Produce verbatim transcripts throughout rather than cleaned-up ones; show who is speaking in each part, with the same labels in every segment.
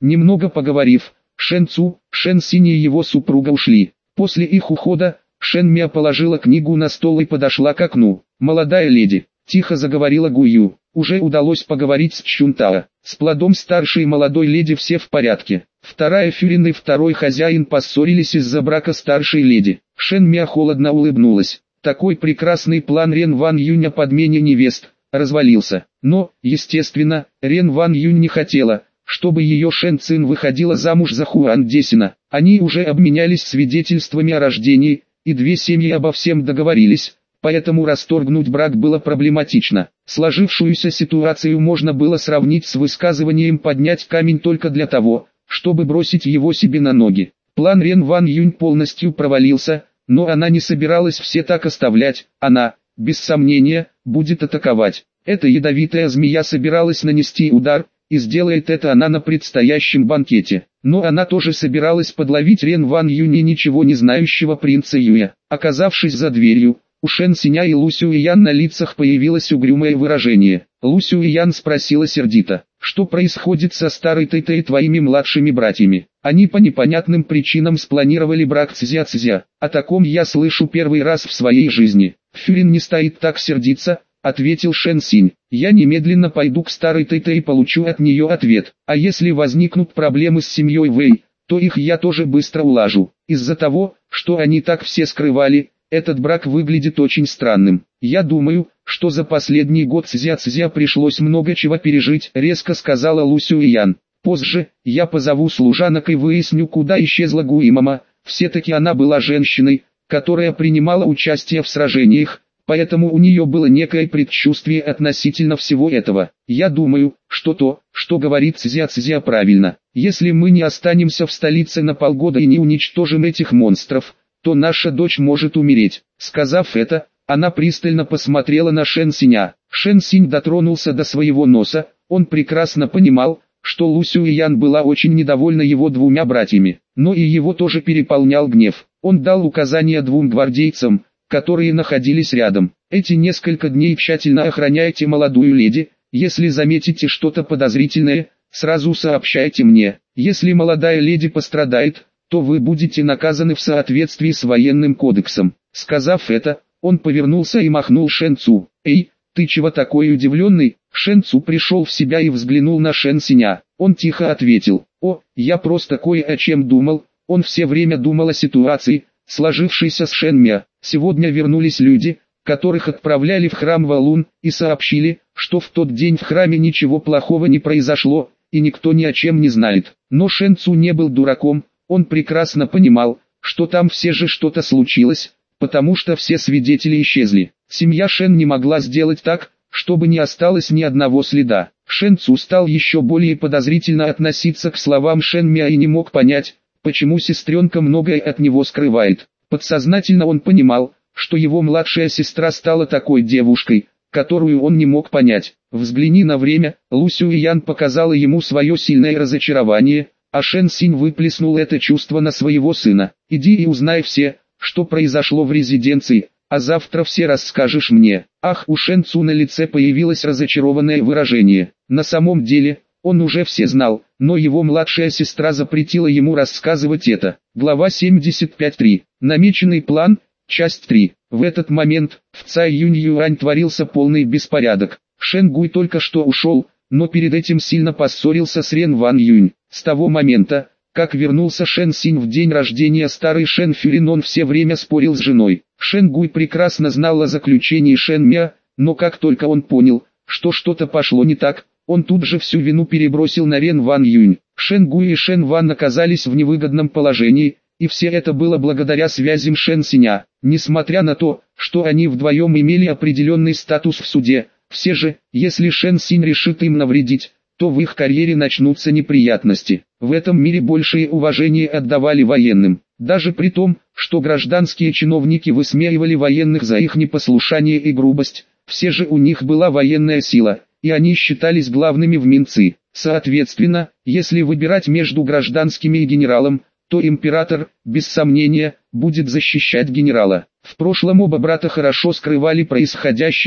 Speaker 1: Немного поговорив, Шэн Цу, Шэн Синь и его супруга ушли. После их ухода, Шэн Мя положила книгу на стол и подошла к окну. «Молодая леди», – тихо заговорила Гую, – «уже удалось поговорить с Чунтао. С плодом старшей молодой леди все в порядке. Вторая Фюрин и второй хозяин поссорились из-за брака старшей леди». Шэн Мя холодно улыбнулась. Такой прекрасный план Рен Ван Юнь о подмене невест развалился. Но, естественно, Рен Ван Юнь не хотела, чтобы ее Шэн Цин выходила замуж за Хуан Десина. Они уже обменялись свидетельствами о рождении, и две семьи обо всем договорились, поэтому расторгнуть брак было проблематично. Сложившуюся ситуацию можно было сравнить с высказыванием поднять камень только для того, чтобы бросить его себе на ноги. План Рен Ван Юнь полностью провалился, но она не собиралась все так оставлять, она, без сомнения, будет атаковать. Эта ядовитая змея собиралась нанести удар, и сделает это она на предстоящем банкете. Но она тоже собиралась подловить Рен Ван Юнь и ничего не знающего принца Юя. Оказавшись за дверью, у Шэн Синя и Лу Сюэян на лицах появилось угрюмое выражение. Лу Сюэян спросила сердито: «Что происходит со старой Тэйтэй и твоими младшими братьями? Они по непонятным причинам спланировали брак Цзя-Цзя. О таком я слышу первый раз в своей жизни». «Фюрин не стоит так сердиться», — ответил Шэн Синь. «Я немедленно пойду к старой Тэйтэй и получу от нее ответ. А если возникнут проблемы с семьей Вэй, то их я тоже быстро улажу. Из-за того, что они так все скрывали, этот брак выглядит очень странным. Я думаю, что за последний год Цзя-Цзя пришлось много чего пережить», — резко сказала Лу Сюэян. «Позже, я позову служанок и выясню, куда исчезла Гуимама. Все-таки она была женщиной, которая принимала участие в сражениях, поэтому у нее было некое предчувствие относительно всего этого. Я думаю, что то, что говорит Цзя-Цзя, правильно. Если мы не останемся в столице на полгода и не уничтожим этих монстров, то наша дочь может умереть». Сказав это, она пристально посмотрела на Шэн Синя. Шэн Синь дотронулся до своего носа. Он прекрасно понимал, что Лу Сюэян была очень недовольна его двумя братьями, но и его тоже переполнял гнев. Он дал указания двум гвардейцам, которые находились рядом: «Эти несколько дней тщательно охраняйте молодую леди, если заметите что-то подозрительное, сразу сообщайте мне. Если молодая леди пострадает, то вы будете наказаны в соответствии с военным кодексом». Сказав это, он повернулся и махнул Шэн Цу. «Эй, ты чего такой удивленный?» Шэн Цу пришел в себя и взглянул на Шэн Синя. Он тихо ответил: «О, я просто кое о чем думал». Он все время думал о ситуации, сложившейся с Шэн Мя. Сегодня вернулись люди, которых отправляли в храм Валун, и сообщили, что в тот день в храме ничего плохого не произошло, и никто ни о чем не знает. Но Шэн Цу не был дураком, он прекрасно понимал, что там все же что-то случилось, потому что все свидетели исчезли. Семья Шэн не могла сделать так, чтобы не осталось ни одного следа. Шэн Цу стал еще более подозрительно относиться к словам Шэн Мя и не мог понять, почему сестренка многое от него скрывает. Подсознательно он понимал, что его младшая сестра стала такой девушкой, которую он не мог понять. «Взгляни на время», Лу Сюэян показала ему свое сильное разочарование, а Шэн Синь выплеснул это чувство на своего сына. «Иди и узнай все, что произошло в резиденции, а завтра все расскажешь мне». Ах, у Шэн Цу на лице появилось разочарованное выражение. На самом деле, он уже все знал, но его младшая сестра запретила ему рассказывать это. Глава семьдесят пять точка три. Намеченный план, часть три. В этот момент, в Цай Юнь Юань творился полный беспорядок. Шэн Гуй только что ушел, но перед этим сильно поссорился с Рен Ван Юнь. С того момента, как вернулся Шэн Синь в день рождения старый Шэн Фюрин, он все время спорил с женой. Шэн Гуй прекрасно знал о заключении Шэн Мя, но как только он понял, что что-то пошло не так, он тут же всю вину перебросил на Рен Ван Юнь. Шэн Гуй и Шэн Ван оказались в невыгодном положении, и все это было благодаря связям Шэн Синя. Несмотря на то, что они вдвоем имели определенный статус в суде, все же, если Шэн Синь решит им навредить, то в их карьере начнутся неприятности. В этом мире большее уважение отдавали военным. Даже при том, что гражданские чиновники высмеивали военных за их непослушание и грубость, все же у них была военная сила, и они считались главными в Минцы. Соответственно, если выбирать между гражданскими и генералом, то император, без сомнения, будет защищать генерала. В прошлом оба брата хорошо скрывали происходящее,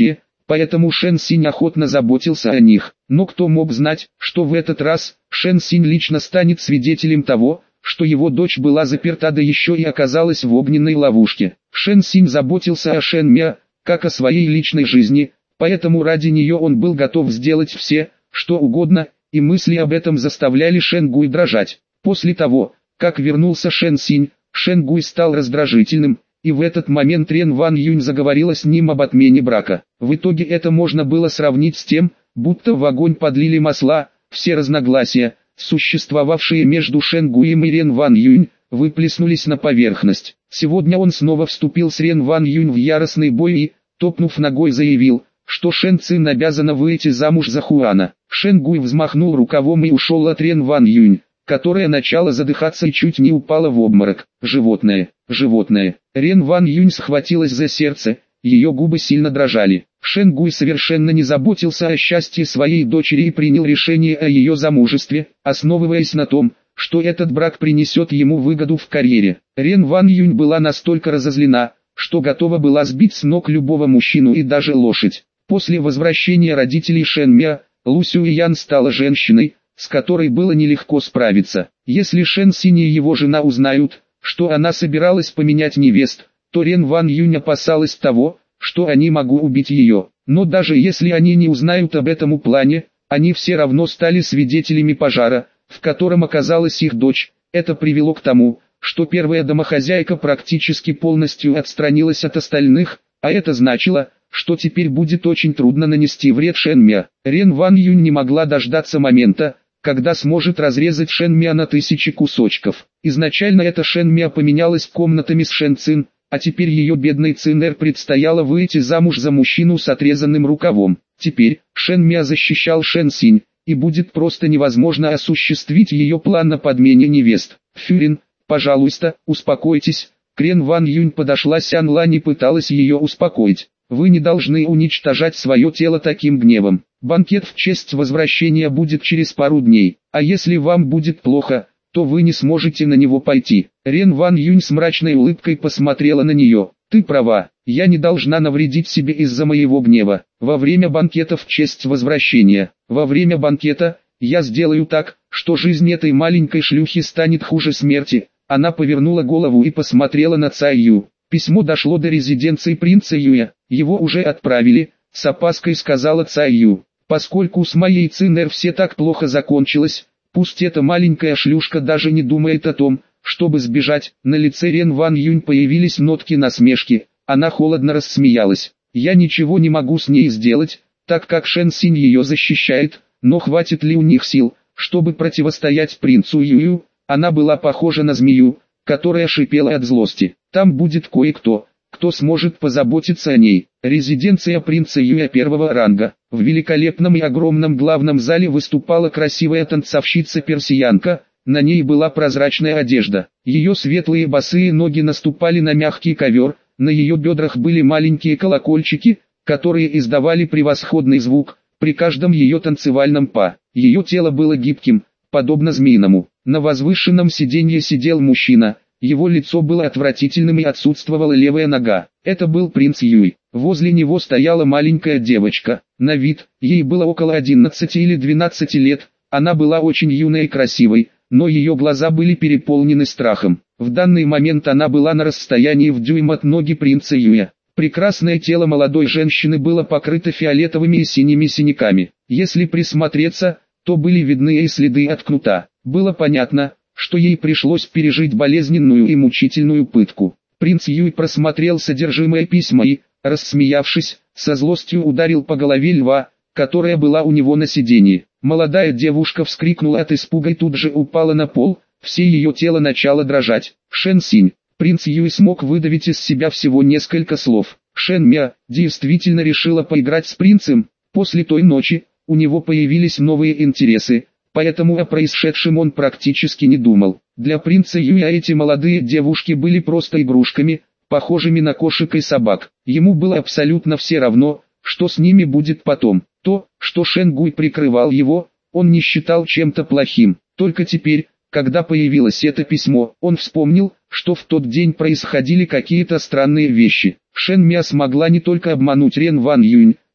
Speaker 1: поэтому Шэн Синь охотно заботился о них. Но кто мог знать, что в этот раз Шэн Синь лично станет свидетелем того, что его дочь была заперта, да еще и оказалась в огненной ловушке. Шэн Синь заботился о Шэн Мя, как о своей личной жизни, поэтому ради нее он был готов сделать все, что угодно, и мысли об этом заставляли Шэн Гуй дрожать. После того, как вернулся Шэн Синь, Шэн Гуй стал раздражительным, и в этот момент Рен Ван Юнь заговорила с ним об отмене брака. В итоге это можно было сравнить с тем, будто в огонь подлили масла. Все разногласия, существовавшие между Шэн Гуем и Рен Ван Юнь, выплеснулись на поверхность. Сегодня он снова вступил с Рен Ван Юнь в яростный бой и, топнув ногой, заявил, что Шэн Цин обязана выйти замуж за Хуана. Шэн Гуй взмахнул рукавом и ушел от Рен Ван Юнь, которая начала задыхаться и чуть не упала в обморок. Животное, животное. Рен Ван Юнь схватилась за сердце, ее губы сильно дрожали. Шэн Гуй совершенно не заботился о счастье своей дочери и принял решение о ее замужестве, основываясь на том, что этот брак принесет ему выгоду в карьере. Рен Ван Юнь была настолько разозлена, что готова была сбить с ног любого мужчину и даже лошадь. После возвращения родителей Шэн Мя, Лу Сюэян стала женщиной, с которой было нелегко справиться. Если Шэн Синь и его жена узнают, что она собиралась поменять невест, то Рен Ван Юнь опасалась того, что они могут убить ее. Но даже если они не узнают об этом плане, они все равно стали свидетелями пожара, в котором оказалась их дочь. Это привело к тому, что первая домохозяйка практически полностью отстранилась от остальных, а это значило, что теперь будет очень трудно нанести вред Шэн Мя. Рен Ван Юнь не могла дождаться момента, когда сможет разрезать Шэн Мя на тысячи кусочков. Изначально эта Шэн Мя поменялась комнатами с Шэн Цин, а теперь ее бедной Цинэр предстояло выйти замуж за мужчину с отрезанным рукавом. Теперь Шэн Мя защищал Шэн Синь, и будет просто невозможно осуществить ее план на подмене невест. Фюрин, пожалуйста, успокойтесь. К Рен Ван Юнь подошла Сян Лань и пыталась ее успокоить. Вы не должны уничтожать свое тело таким гневом. Банкет в честь возвращения будет через пару дней, а если вам будет плохо, то вы не сможете на него пойти. Рен Ван Юнь с мрачной улыбкой посмотрела на нее. Ты права, я не должна навредить себе из-за моего гнева. Во время банкета в честь возвращения, во время банкета, я сделаю так, что жизнь этой маленькой шлюхи станет хуже смерти. Она повернула голову и посмотрела на Цай Ю. Письмо дошло до резиденции принца Юя, его уже отправили, с опаской сказала Цай Ю. Поскольку с моей Цинэр все так плохо закончилось, пусть эта маленькая шлюшка даже не думает о том, чтобы сбежать. На лице Рен Ван Юнь появились нотки насмешки, она холодно рассмеялась. Я ничего не могу с ней сделать, так как Шэн Синь ее защищает, но хватит ли у них сил, чтобы противостоять принцу Юю? Она была похожа на змею, которая шипела от злости. Там будет кое-кто, кто сможет позаботиться о ней. Резиденция принца Юя первого ранга. В великолепном и огромном главном зале выступала красивая танцовщица-персиянка, на ней была прозрачная одежда. Ее светлые босые ноги наступали на мягкий ковер, на ее бедрах были маленькие колокольчики, которые издавали превосходный звук при каждом ее танцевальном па. Ее тело было гибким, подобно змеиному. На возвышенном сиденье сидел мужчина. Его лицо было отвратительным и отсутствовала левая нога. Это был принц Юй. Возле него стояла маленькая девочка. На вид, ей было около одиннадцати или двенадцати лет. Она была очень юной и красивой, но ее глаза были переполнены страхом. В данный момент она была на расстоянии в дюйм от ноги принца Юя. Прекрасное тело молодой женщины было покрыто фиолетовыми и синими синяками. Если присмотреться, то были видны и следы от кнута. Было понятно, что ей пришлось пережить болезненную и мучительную пытку. Принц Юй просмотрел содержимое письма и, рассмеявшись, со злостью ударил по голове льва, которая была у него на сиденье. Молодая девушка вскрикнула от испуга и тут же упала на пол, все ее тело начало дрожать. Шэн Синь. Принц Юй смог выдавить из себя всего несколько слов. Шэн Мя действительно решила поиграть с принцем. После той ночи, у него появились новые интересы. Поэтому о происшедшем он практически не думал. Для принца Юя эти молодые девушки были просто игрушками, похожими на кошек и собак. Ему было абсолютно все равно, что с ними будет потом. То, что Шэн Гуй прикрывал его, он не считал чем-то плохим. Только теперь, когда появилось это письмо, он вспомнил, что в тот день происходили какие-то странные вещи. Шэн Мя смогла не только обмануть Рен Ван Юнь,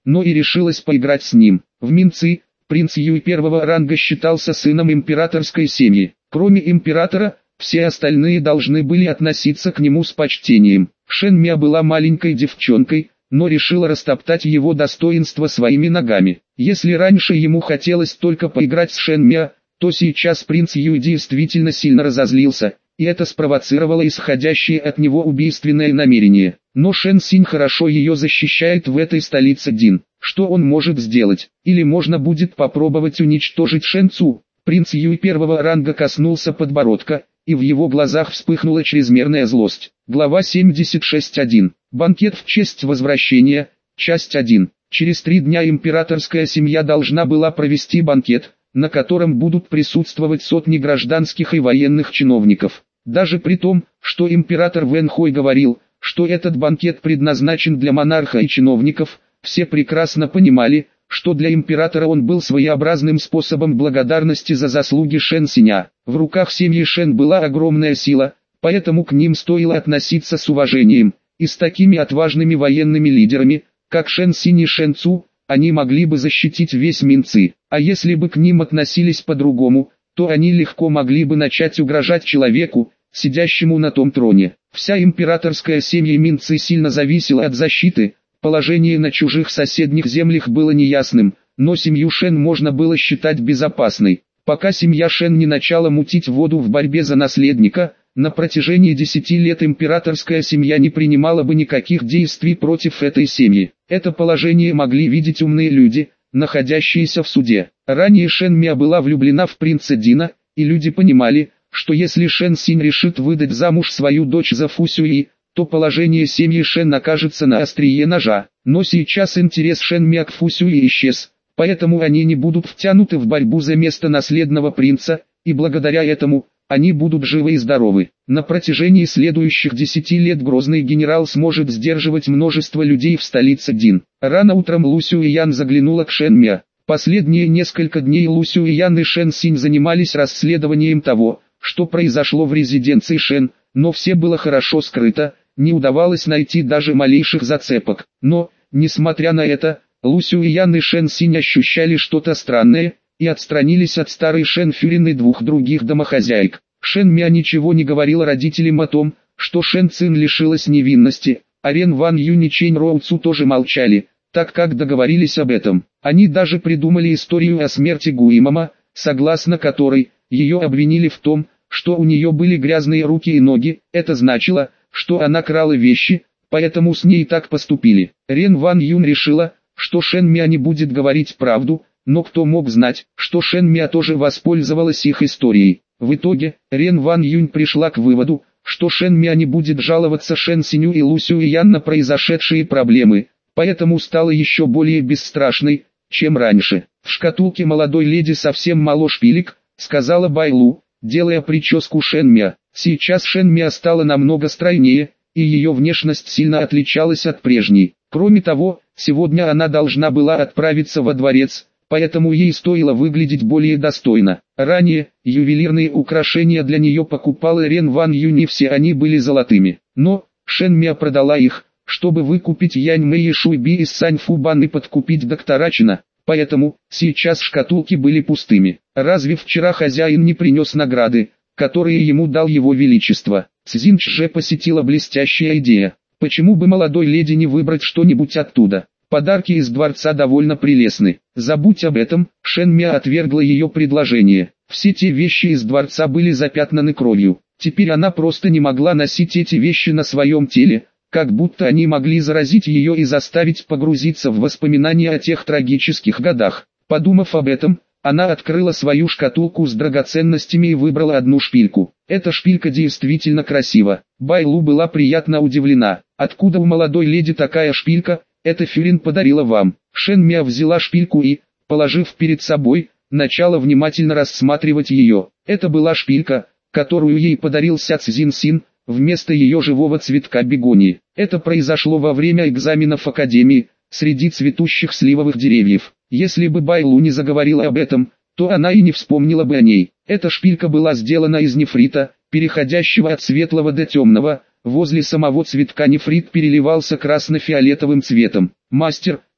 Speaker 1: но и решилась поиграть с ним. В Минцы, принц Юй первого ранга считался сыном императорской семьи. Кроме императора, все остальные должны были относиться к нему с почтением. Шэн Мя была маленькой девчонкой, но решила растоптать его достоинство своими ногами. Если раньше ему хотелось только поиграть с Шэн Мя, то сейчас принц Юй действительно сильно разозлился, и это спровоцировало исходящее от него убийственное намерение. Но Шэн Синь хорошо ее защищает в этой столице Дин. Что он может сделать? Или можно будет попробовать уничтожить Шэн Цу? Принц Юй первого ранга коснулся подбородка, и в его глазах вспыхнула чрезмерная злость. Глава семьдесят шесть точка один. Банкет в честь возвращения. Часть один. Через три дня императорская семья должна была провести банкет, на котором будут присутствовать сотни гражданских и военных чиновников. Даже при том, что император Вэн Хой говорил, что этот банкет предназначен для монарха и чиновников, все прекрасно понимали, что для императора он был своеобразным способом благодарности за заслуги Шэн Синя. В руках семьи Шэн была огромная сила, поэтому к ним стоило относиться с уважением, и с такими отважными военными лидерами, как Шэн Синь и Шэн Цу, они могли бы защитить весь Минцы. А если бы к ним относились по-другому, то они легко могли бы начать угрожать человеку, сидящему на том троне. Вся императорская семья Минцы сильно зависела от защиты. Положение на чужих соседних землях было неясным, но семью Шэн можно было считать безопасной. Пока семья Шэн не начала мутить воду в борьбе за наследника, на протяжении десяти лет императорская семья не принимала бы никаких действий против этой семьи. Это положение могли видеть умные люди, находящиеся в суде. Ранее Шэн Мя была влюблена в принца Дина, и люди понимали, что если Шэн Синь решит выдать замуж свою дочь за Фу Сюи, то положение семьи Шэн окажется на острие ножа. Но сейчас интерес Шэн Мя к Фу Сюи исчез, поэтому они не будут втянуты в борьбу за место наследного принца, и благодаря этому, они будут живы и здоровы. На протяжении следующих десяти лет грозный генерал сможет сдерживать множество людей в столице Дин. Рано утром Лу Сюэян заглянула к Шэн Мя. Последние несколько дней Лу Сюэян и Шэн Синь занимались расследованием того, что произошло в резиденции Шэн, но все было хорошо скрыто, не удавалось найти даже малейших зацепок. Но, несмотря на это, Лу Сюэян и Шэн Синь ощущали что-то странное, и отстранились от старой Шэн Фюрин и двух других домохозяек. Шэн Мя ничего не говорил родителям о том, что Шэн Цин лишилась невинности, а Рен Ван Юнь и Чэнь Роу Цу тоже молчали, так как договорились об этом. Они даже придумали историю о смерти Гуимама, согласно которой, ее обвинили в том, что у нее были грязные руки и ноги. Это значило, что она крала вещи, поэтому с ней так поступили. Рен Ван Юнь решила, что Шэн Мя не будет говорить правду, но кто мог знать, что Шэн Мя тоже воспользовалась их историей. В итоге, Рен Ван Юнь пришла к выводу, что Шэн Мя не будет жаловаться Шэн Синю и Лу Сюэян на произошедшие проблемы, поэтому стала еще более бесстрашной, чем раньше. В шкатулке молодой леди совсем мало шпилек, сказала Байлу, делая прическу Шэн Мя. Сейчас Шэн Мя стала намного стройнее, и ее внешность сильно отличалась от прежней. Кроме того, сегодня она должна была отправиться во дворец, поэтому ей стоило выглядеть более достойно. Ранее, ювелирные украшения для нее покупала Рен Ван Юнь, и все они были золотыми. Но, Шэн Мя продала их, чтобы выкупить Янь Мэй и Шуй Би из Сань Фу Бан и подкупить доктора Чина. Поэтому, сейчас шкатулки были пустыми. Разве вчера хозяин не принес награды, которые ему дал его величество? Цзин Чже посетила блестящая идея. Почему бы молодой леди не выбрать что-нибудь оттуда? Подарки из дворца довольно прелестны. Забудь об этом, Шэн Мя отвергла ее предложение. Все те вещи из дворца были запятнаны кровью. Теперь она просто не могла носить эти вещи на своем теле, как будто они могли заразить ее и заставить погрузиться в воспоминания о тех трагических годах. Подумав об этом, она открыла свою шкатулку с драгоценностями и выбрала одну шпильку. Эта шпилька действительно красива. Байлу была приятно удивлена. Откуда у молодой леди такая шпилька? Это Фюрин подарила вам. Шэн Мя взяла шпильку и, положив перед собой, начала внимательно рассматривать ее. Это была шпилька, которую ей подарил Ся Цзин Син, вместо ее живого цветка бегонии. Это произошло во время экзаменов Академии, среди цветущих сливовых деревьев. Если бы Байлу не заговорила об этом, то она и не вспомнила бы о ней. Эта шпилька была сделана из нефрита, переходящего от светлого до темного. Возле самого цветка нефрит переливался красно-фиолетовым цветом. Мастер,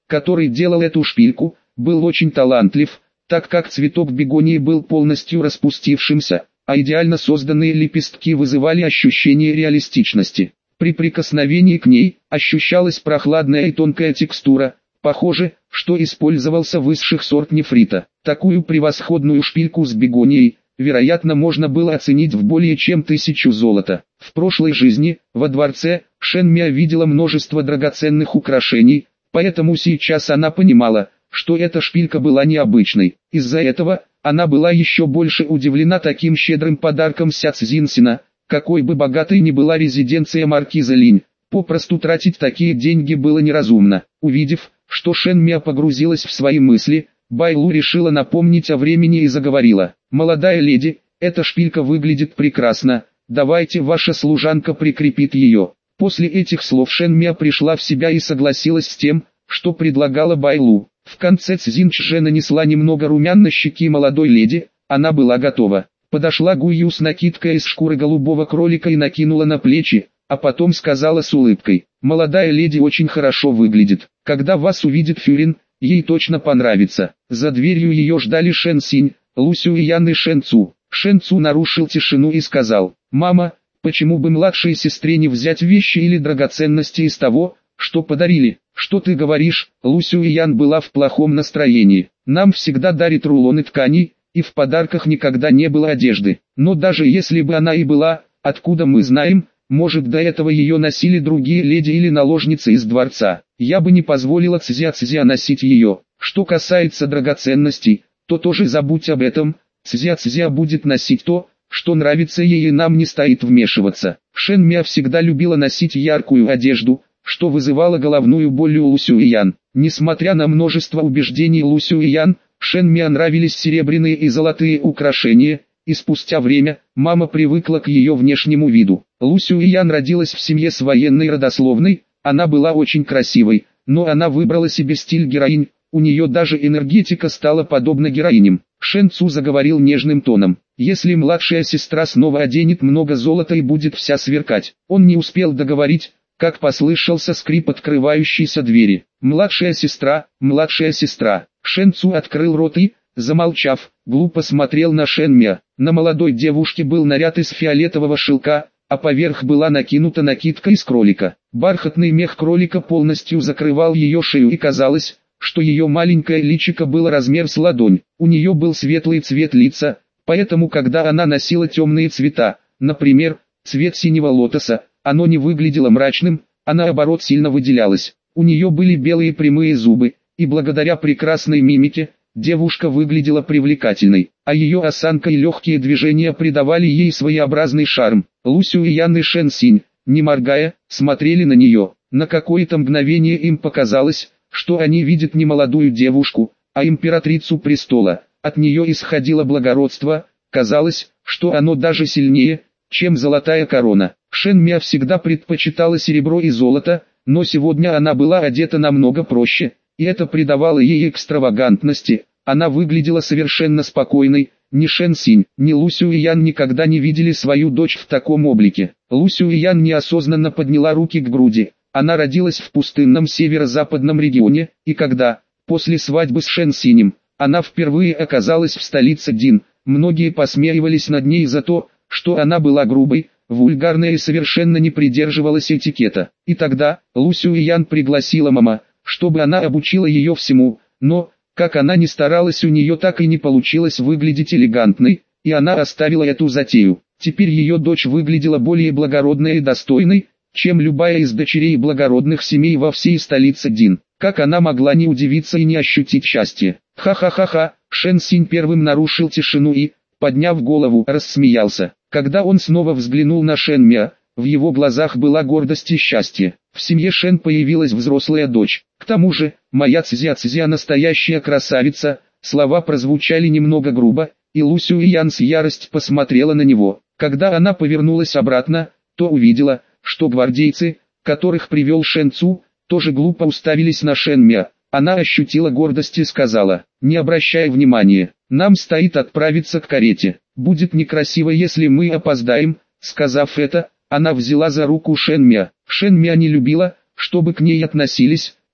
Speaker 1: который делал эту шпильку, был очень талантлив, так как цветок бегонии был полностью распустившимся, а идеально созданные лепестки вызывали ощущение реалистичности. При прикосновении к ней ощущалась прохладная и тонкая текстура, похоже, что использовался высший сорт нефрита. Такую превосходную шпильку с бегонией, вероятно, можно было оценить в более чем тысячу золота. В прошлой жизни, во дворце, Шен Миа видела множество драгоценных украшений, поэтому сейчас она понимала, что эта шпилька была необычной. Из-за этого, она была еще больше удивлена таким щедрым подарком Ся Цзинсина. Какой бы богатой ни была резиденция маркиза Линь, попросту тратить такие деньги было неразумно. Увидев, что Шен Миа погрузилась в свои мысли, Байлу решила напомнить о времени и заговорила. «Молодая леди, эта шпилька выглядит прекрасно, давайте ваша служанка прикрепит ее». После этих слов Шен Миа пришла в себя и согласилась с тем, что предлагала Байлу. В конце Цзиньчже нанесла немного румян на щеки молодой леди, она была готова. Подошла Гую с накидкой из шкуры голубого кролика и накинула на плечи, а потом сказала с улыбкой: «Молодая леди очень хорошо выглядит. Когда вас увидит Фюрин, ей точно понравится». За дверью ее ждали Шэн Синь, Лу Сюэян и Шэн Цу. Шэн Цу нарушил тишину и сказал: «Мама, почему бы младшей сестре не взять вещи или драгоценности из того, что подарили?» «Что ты говоришь?» Лу Сюэян была в плохом настроении. «Нам всегда дарит рулоны тканей, и в подарках никогда не было одежды. Но даже если бы она и была, откуда мы знаем, может до этого ее носили другие леди или наложницы из дворца. Я бы не позволила Цзя-Цзя носить ее. Что касается драгоценностей, то тоже забудь об этом, Цзя-Цзя будет носить то, что нравится ей, и нам не стоит вмешиваться». Шен Миа всегда любила носить яркую одежду, что вызывало головную боль у Лу Сюэян. Несмотря на множество убеждений Лу Сюэян, Шен Миа нравились серебряные и золотые украшения, и спустя время, мама привыкла к ее внешнему виду. Лу Сюэян родилась в семье с военной родословной, она была очень красивой, но она выбрала себе стиль героинь, у нее даже энергетика стала подобна героиням. Шэн Цу заговорил нежным тоном: «Если младшая сестра снова оденет много золота и будет вся сверкать». Он не успел договорить, как послышался скрип открывающейся двери. «Младшая сестра, младшая сестра». Шэн Цу открыл рот и, замолчав, глупо смотрел на Шен Миа. На молодой девушке был наряд из фиолетового шелка, а поверх была накинута накидка из кролика. Бархатный мех кролика полностью закрывал ее шею, и казалось, что ее маленькое личико было размер с ладонь. У нее был светлый цвет лица, поэтому когда она носила темные цвета, например, цвет синего лотоса, оно не выглядело мрачным, а наоборот сильно выделялось. У нее были белые прямые зубы, и благодаря прекрасной мимике, девушка выглядела привлекательной, а ее осанка и легкие движения придавали ей своеобразный шарм. Лу Сюэян и Шэн Синь, не моргая, смотрели на нее. На какое-то мгновение им показалось, что они видят не молодую девушку, а императрицу престола. От нее исходило благородство, казалось, что оно даже сильнее, чем золотая корона. Шен Миа всегда предпочитала серебро и золото, но сегодня она была одета намного проще, и это придавало ей экстравагантности. Она выглядела совершенно спокойной. Ни Шэн Синь, ни Лу Сюэян никогда не видели свою дочь в таком облике. Лу Сюэян неосознанно подняла руки к груди. Она родилась в пустынном северо-западном регионе, и когда, после свадьбы с Шэн Синем, она впервые оказалась в столице Дин, многие посмеивались над ней за то, что она была грубой, вульгарной и совершенно не придерживалась этикета. И тогда, Лу Сюэян пригласила мама, чтобы она обучила ее всему, но, как она ни старалась, у нее так и не получилось выглядеть элегантной, и она оставила эту затею. Теперь ее дочь выглядела более благородной и достойной, чем любая из дочерей благородных семей во всей столице Дин. Как она могла не удивиться и не ощутить счастье? Ха-ха-ха-ха, Шэн Синь первым нарушил тишину и, подняв голову, рассмеялся. Когда он снова взглянул на Шен Миа, в его глазах была гордость и счастье. В семье Шен появилась взрослая дочь. К тому же, моя Цзя-Цзя настоящая красавица. Слова прозвучали немного грубо, и Лу Сюэян с яростью посмотрела на него. Когда она повернулась обратно, то увидела, что гвардейцы, которых привел Шэн Цу, тоже глупо уставились на Шен Миа. Она ощутила гордость и сказала: «Не обращай внимания, нам стоит отправиться к карете. Будет некрасиво, если мы опоздаем». Сказав это, она взяла за руку Шен Миа. Шен Миа не любила, чтобы к ней относились,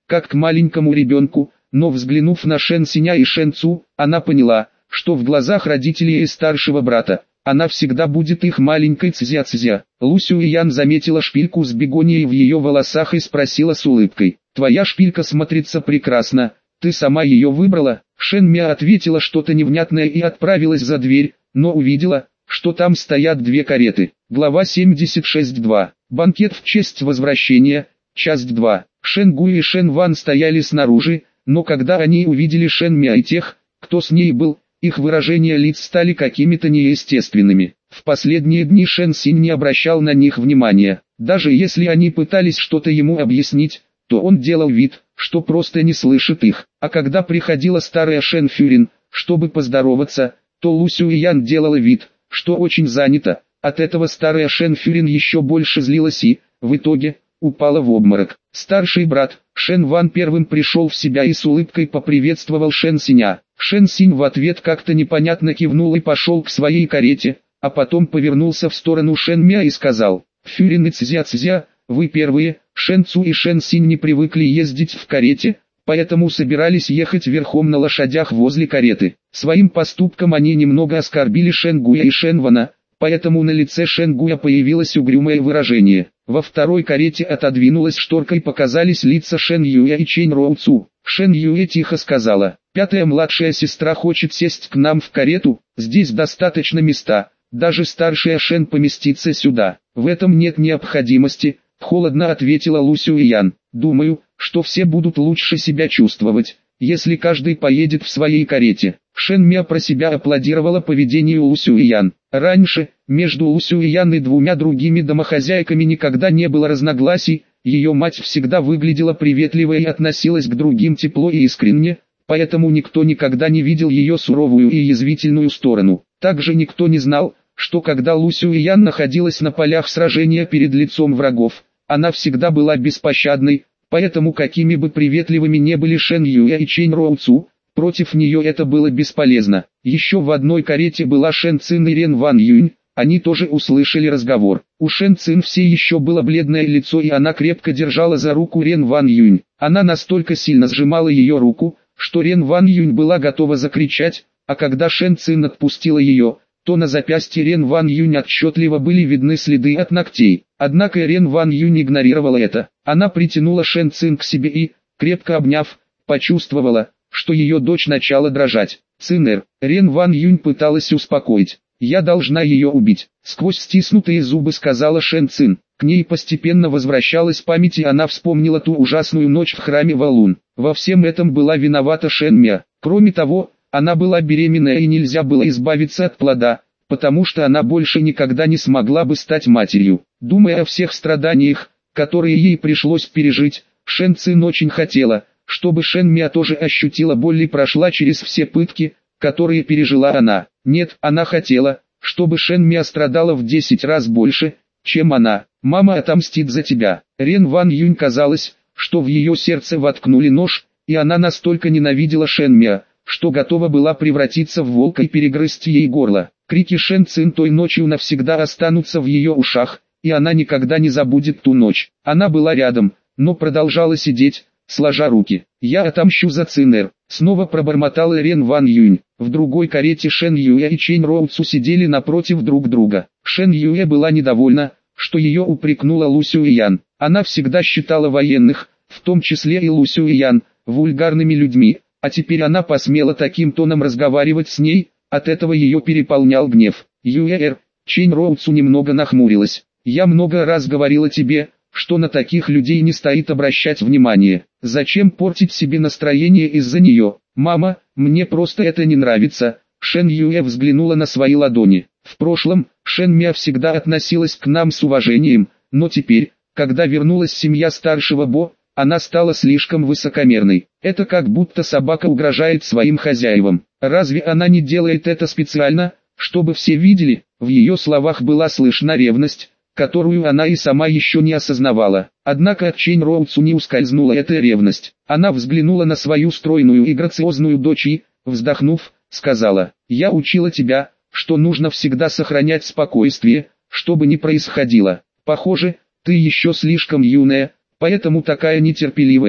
Speaker 1: как к маленькому ребенку, но взглянув на Шэн Синя и Шэн Цу, она поняла, что в глазах родителей и старшего брата, она всегда будет их маленькой Цзя-Цзя. Лу Сюэян заметила шпильку с бегонией в ее волосах и спросила с улыбкой: «Твоя шпилька смотрится прекрасно, ты сама ее выбрала?» Шэн Мя ответила что-то невнятное и отправилась за дверь, но увидела, что там стоят две кареты. Глава семьдесят шесть два. Банкет в честь возвращения, часть два. Шэн Гуй и Шэн Ван стояли снаружи, но когда они увидели Шэн Мя и тех, кто с ней был, их выражения лиц стали какими-то неестественными. В последние дни Шэн Синь не обращал на них внимания. Даже если они пытались что-то ему объяснить, то он делал вид, что просто не слышит их. А когда приходила старая Шэн Фюрин, чтобы поздороваться, то Лу Сюэян делала вид, что очень занята. От этого старая Шэн Фюрин еще больше злилась и, в итоге, упала в обморок. Старший брат, Шэн Ван, первым пришел в себя и с улыбкой поприветствовал Шэн Синя. Шэн Синь в ответ как-то непонятно кивнул и пошел к своей карете, а потом повернулся в сторону Шэн Мя и сказал: «Фюрин и Цзя-Цзя, вы первые». Шэн Цу и Шэн Синь не привыкли ездить в карете, поэтому собирались ехать верхом на лошадях возле кареты. Своим поступком они немного оскорбили Шэн Гуя и Шэн Вана, поэтому на лице Шэн Гуя появилось угрюмое выражение. Во второй карете отодвинулась шторка и показались лица Шэн Юя и Чэнь Роу Цу. Шэн Юэ тихо сказала: «Пятая младшая сестра хочет сесть к нам в карету, здесь достаточно места, даже старшая Шэн поместится сюда». «В этом нет необходимости», — холодно ответила Лу Сюэян. «Думаю, что все будут лучше себя чувствовать, если каждый поедет в своей карете». Шэн Мя про себя аплодировала поведению Лу Сюэян. Раньше, между Лу Сюэян и двумя другими домохозяйками никогда не было разногласий, ее мать всегда выглядела приветливо и относилась к другим тепло и искренне, поэтому никто никогда не видел ее суровую и язвительную сторону. Также никто не знал, что когда Лу Сюэян находилась на полях сражения перед лицом врагов, она всегда была беспощадной, поэтому какими бы приветливыми не были Шэн Юя и Чэнь Роу Цу, против нее это было бесполезно. Еще в одной карете была Шэн Цин и Рен Ван Юнь, они тоже услышали разговор. У Шэн Цин все еще было бледное лицо и она крепко держала за руку Рен Ван Юнь. Она настолько сильно сжимала ее руку, что Рен Ван Юнь была готова закричать, а когда Шэн Цин отпустила ее, то на запястье Рен Ван Юнь отчетливо были видны следы от ногтей. Однако Рен Ван Юнь игнорировала это. Она притянула Шэн Цин к себе и, крепко обняв, почувствовала, что ее дочь начала дрожать. «Цинэр», Рен Ван Юнь пыталась успокоить. «Я должна ее убить», — сквозь стиснутые зубы сказала Шэн Цин. К ней постепенно возвращалась память и она вспомнила ту ужасную ночь в храме Валун. Во всем этом была виновата Шэн Мя. Кроме того, она была беременная и нельзя было избавиться от плода, потому что она больше никогда не смогла бы стать матерью. Думая о всех страданиях, которые ей пришлось пережить, Шэн Цин очень хотела, чтобы Шэн Мя тоже ощутила боль и прошла через все пытки, которые пережила она. Нет, она хотела, чтобы Шэн Мя страдала в десять раз больше, чем она. «Мама отомстит за тебя». Рен Ван Юнь казалось, что в ее сердце воткнули нож, и она настолько ненавидела Шэн Мя, что готова была превратиться в волка и перегрызть ей горло. Крики Шэн Цин той ночью навсегда останутся в ее ушах, и она никогда не забудет ту ночь. Она была рядом, но продолжала сидеть, сложа руки. «Я отомщу за Цинэр», — снова пробормотала Рен Ван Юнь. В другой карете Шэн Юэ и Чэнь Роу Цу сидели напротив друг друга. Шэн Юэ была недовольна, что ее упрекнула Лу Сюэян. Она всегда считала военных, в том числе и Лу Сюэян, вульгарными людьми, а теперь она посмела таким тоном разговаривать с ней, от этого ее переполнял гнев. Юэ-эр, Чэнь Роу Цу немного нахмурилась. «Я много раз говорила тебе, что на таких людей не стоит обращать внимание. Зачем портить себе настроение из-за нее? Мама, мне просто это не нравится». Шэн Юэ взглянула на свои ладони. В прошлом, Шэн Мя всегда относилась к нам с уважением, но теперь, когда вернулась семья старшего Бо, она стала слишком высокомерной. Это как будто собака угрожает своим хозяевам. Разве она не делает это специально, чтобы все видели? В ее словах была слышна ревность, которую она и сама еще не осознавала. Однако от Чэнь Роу Цу не ускользнула эта ревность. Она взглянула на свою стройную и грациозную дочь и, вздохнув, сказала: «Я учила тебя, что нужно всегда сохранять спокойствие, что бы ни происходило. Похоже, ты еще слишком юная, поэтому такая нетерпеливая».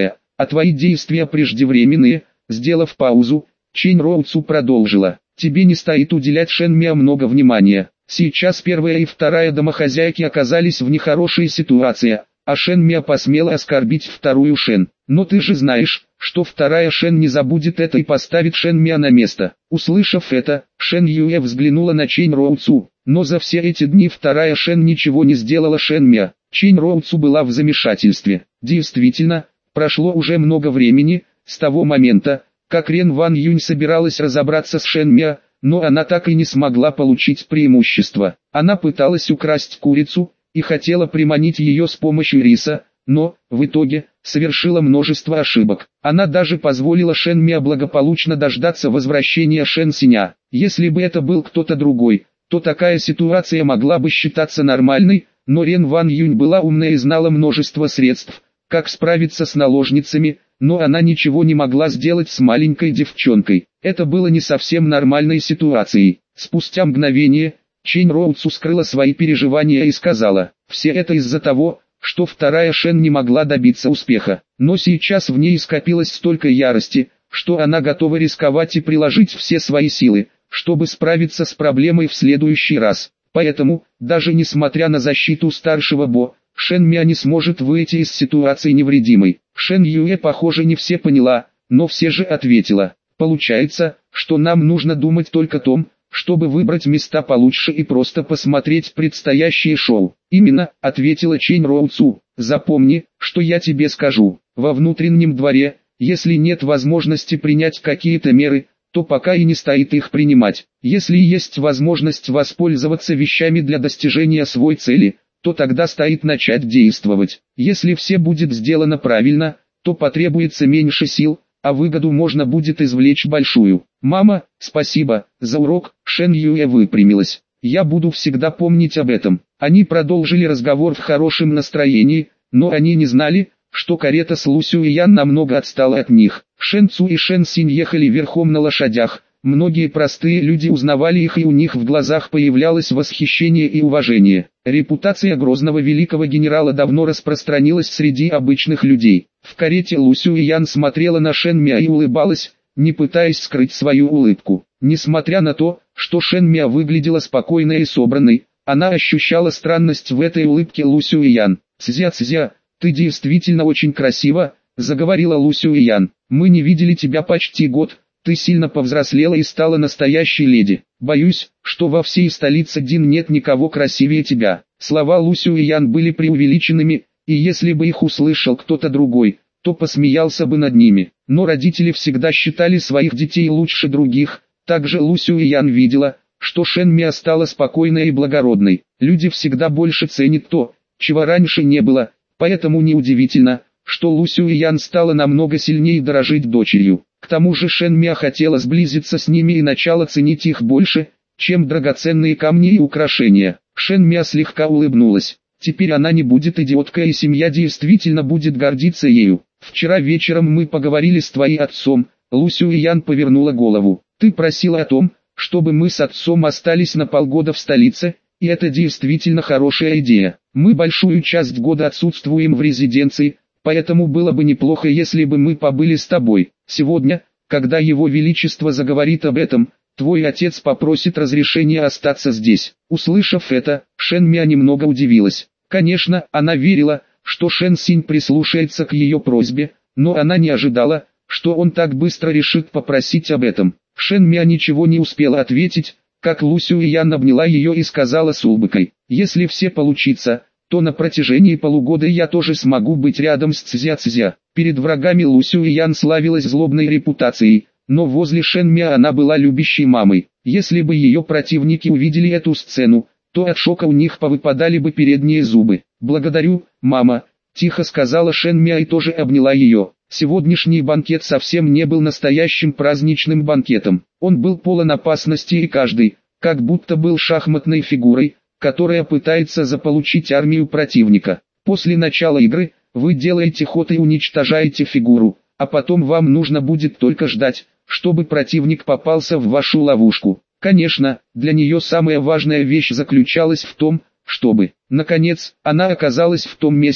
Speaker 1: а твои действия преждевременные. Сделав паузу, Чэнь Роуцу продолжила. Тебе не стоит уделять Шэн Миа много внимания. Сейчас первая и вторая домохозяйки оказались в нехорошей ситуации, а Шэн Миа посмела оскорбить вторую Шэн. Но ты же знаешь, что вторая Шэн не забудет это и поставит Шэн Миа на место. Услышав это, Шэн Юэ взглянула на Чэнь Роуцу, но за все эти дни вторая Шэн ничего не сделала Шэн Миа. Чэнь Роуцу была в замешательстве. Действительно, прошло уже много времени, с того момента, как Рен Ван Юнь собиралась разобраться с Шэн Миа, но она так и не смогла получить преимущество. Она пыталась украсть курицу, и хотела приманить ее с помощью риса, но, в итоге, совершила множество ошибок. Она даже позволила Шэн Миа благополучно дождаться возвращения Шэн Синя. Если бы это был кто-то другой, то такая ситуация могла бы считаться нормальной, но Рен Ван Юнь была умная и знала множество средств, как справиться с наложницами, но она ничего не могла сделать с маленькой девчонкой. Это было не совсем нормальной ситуацией. Спустя мгновение, Чэнь Роуцу скрыла свои переживания и сказала, все это из-за того, что вторая Шэн не могла добиться успеха. Но сейчас в ней скопилось столько ярости, что она готова рисковать и приложить все свои силы, чтобы справиться с проблемой в следующий раз. Поэтому, даже несмотря на защиту старшего Бо, Шэн Миа не сможет выйти из ситуации невредимой. Шэн Юэ, похоже, не все поняла, но все же ответила. Получается, что нам нужно думать только о том, чтобы выбрать места получше и просто посмотреть предстоящее шоу. Именно, ответила Чэнь Роуцу. Запомни, что я тебе скажу. Во внутреннем дворе, если нет возможности принять какие-то меры, то пока и не стоит их принимать. Если есть возможность воспользоваться вещами для достижения своей цели, то тогда стоит начать действовать. Если все будет сделано правильно, то потребуется меньше сил, а выгоду можно будет извлечь большую. Мама, спасибо за урок. Шэн Юэ выпрямилась. Я буду всегда помнить об этом. Они продолжили разговор в хорошем настроении, но они не знали, что карета с Лу Сюэян намного отстала от них. Шэн Цу и Шэн Синь ехали верхом на лошадях. Многие простые люди узнавали их, и у них в глазах появлялось восхищение и уважение. Репутация грозного великого генерала давно распространилась среди обычных людей. В карете Лу Сюэян смотрела на Шэн Миа и улыбалась, не пытаясь скрыть свою улыбку. Несмотря на то, что Шэн Миа выглядела спокойной и собранной, она ощущала странность в этой улыбке Лу Сюэян. «Цзя-цзя, ты действительно очень красива», — заговорила Лу Сюэян. «Мы не видели тебя почти год. Ты сильно повзрослела и стала настоящей леди. Боюсь, что во всей столице Дин нет никого красивее тебя». Слова Лу Сюэян были преувеличенными, и если бы их услышал кто-то другой, то посмеялся бы над ними. Но родители всегда считали своих детей лучше других. Также Лу Сюэян видела, что Шэн Миа стала спокойной и благородной. Люди всегда больше ценят то, чего раньше не было, поэтому неудивительно, что Лу Сюэян стала намного сильнее дорожить дочерью. К тому же Шэн Миа хотела сблизиться с ними и начала ценить их больше, чем драгоценные камни и украшения. Шэн Миа слегка улыбнулась. Теперь она не будет идиоткой, и семья действительно будет гордиться ею. Вчера вечером мы поговорили с твоим отцом. Лу Сюэян повернула голову. Ты просила о том, чтобы мы с отцом остались на полгода в столице, и это действительно хорошая идея. Мы большую часть года отсутствуем в резиденции, поэтому было бы неплохо, если бы мы побыли с тобой. Сегодня, когда его величество заговорит об этом, твой отец попросит разрешения остаться здесь. Услышав это, Шэн Миа немного удивилась. Конечно, она верила, что Шэн Синь прислушается к ее просьбе, но она не ожидала, что он так быстро решит попросить об этом. Шэн Миа ничего не успела ответить, как Лу Сюэян обняла ее и сказала с улыбкой: «Если все получится, то на протяжении полугода я тоже смогу быть рядом с Цзя-Цзя». Перед врагами Лу Сюэян славилась злобной репутацией, но возле Шэн Миа она была любящей мамой. Если бы ее противники увидели эту сцену, то от шока у них повыпадали бы передние зубы. «Благодарю, мама», — тихо сказала Шэн Миа и тоже обняла ее. Сегодняшний банкет совсем не был настоящим праздничным банкетом. Он был полон опасности, и каждый, как будто был шахматной фигурой, которая пытается заполучить армию противника. После начала игры, вы делаете ход и уничтожаете фигуру, а потом вам нужно будет только ждать, чтобы противник попался в вашу ловушку. Конечно, для нее самая важная вещь заключалась в том, чтобы, наконец, она оказалась в том месте,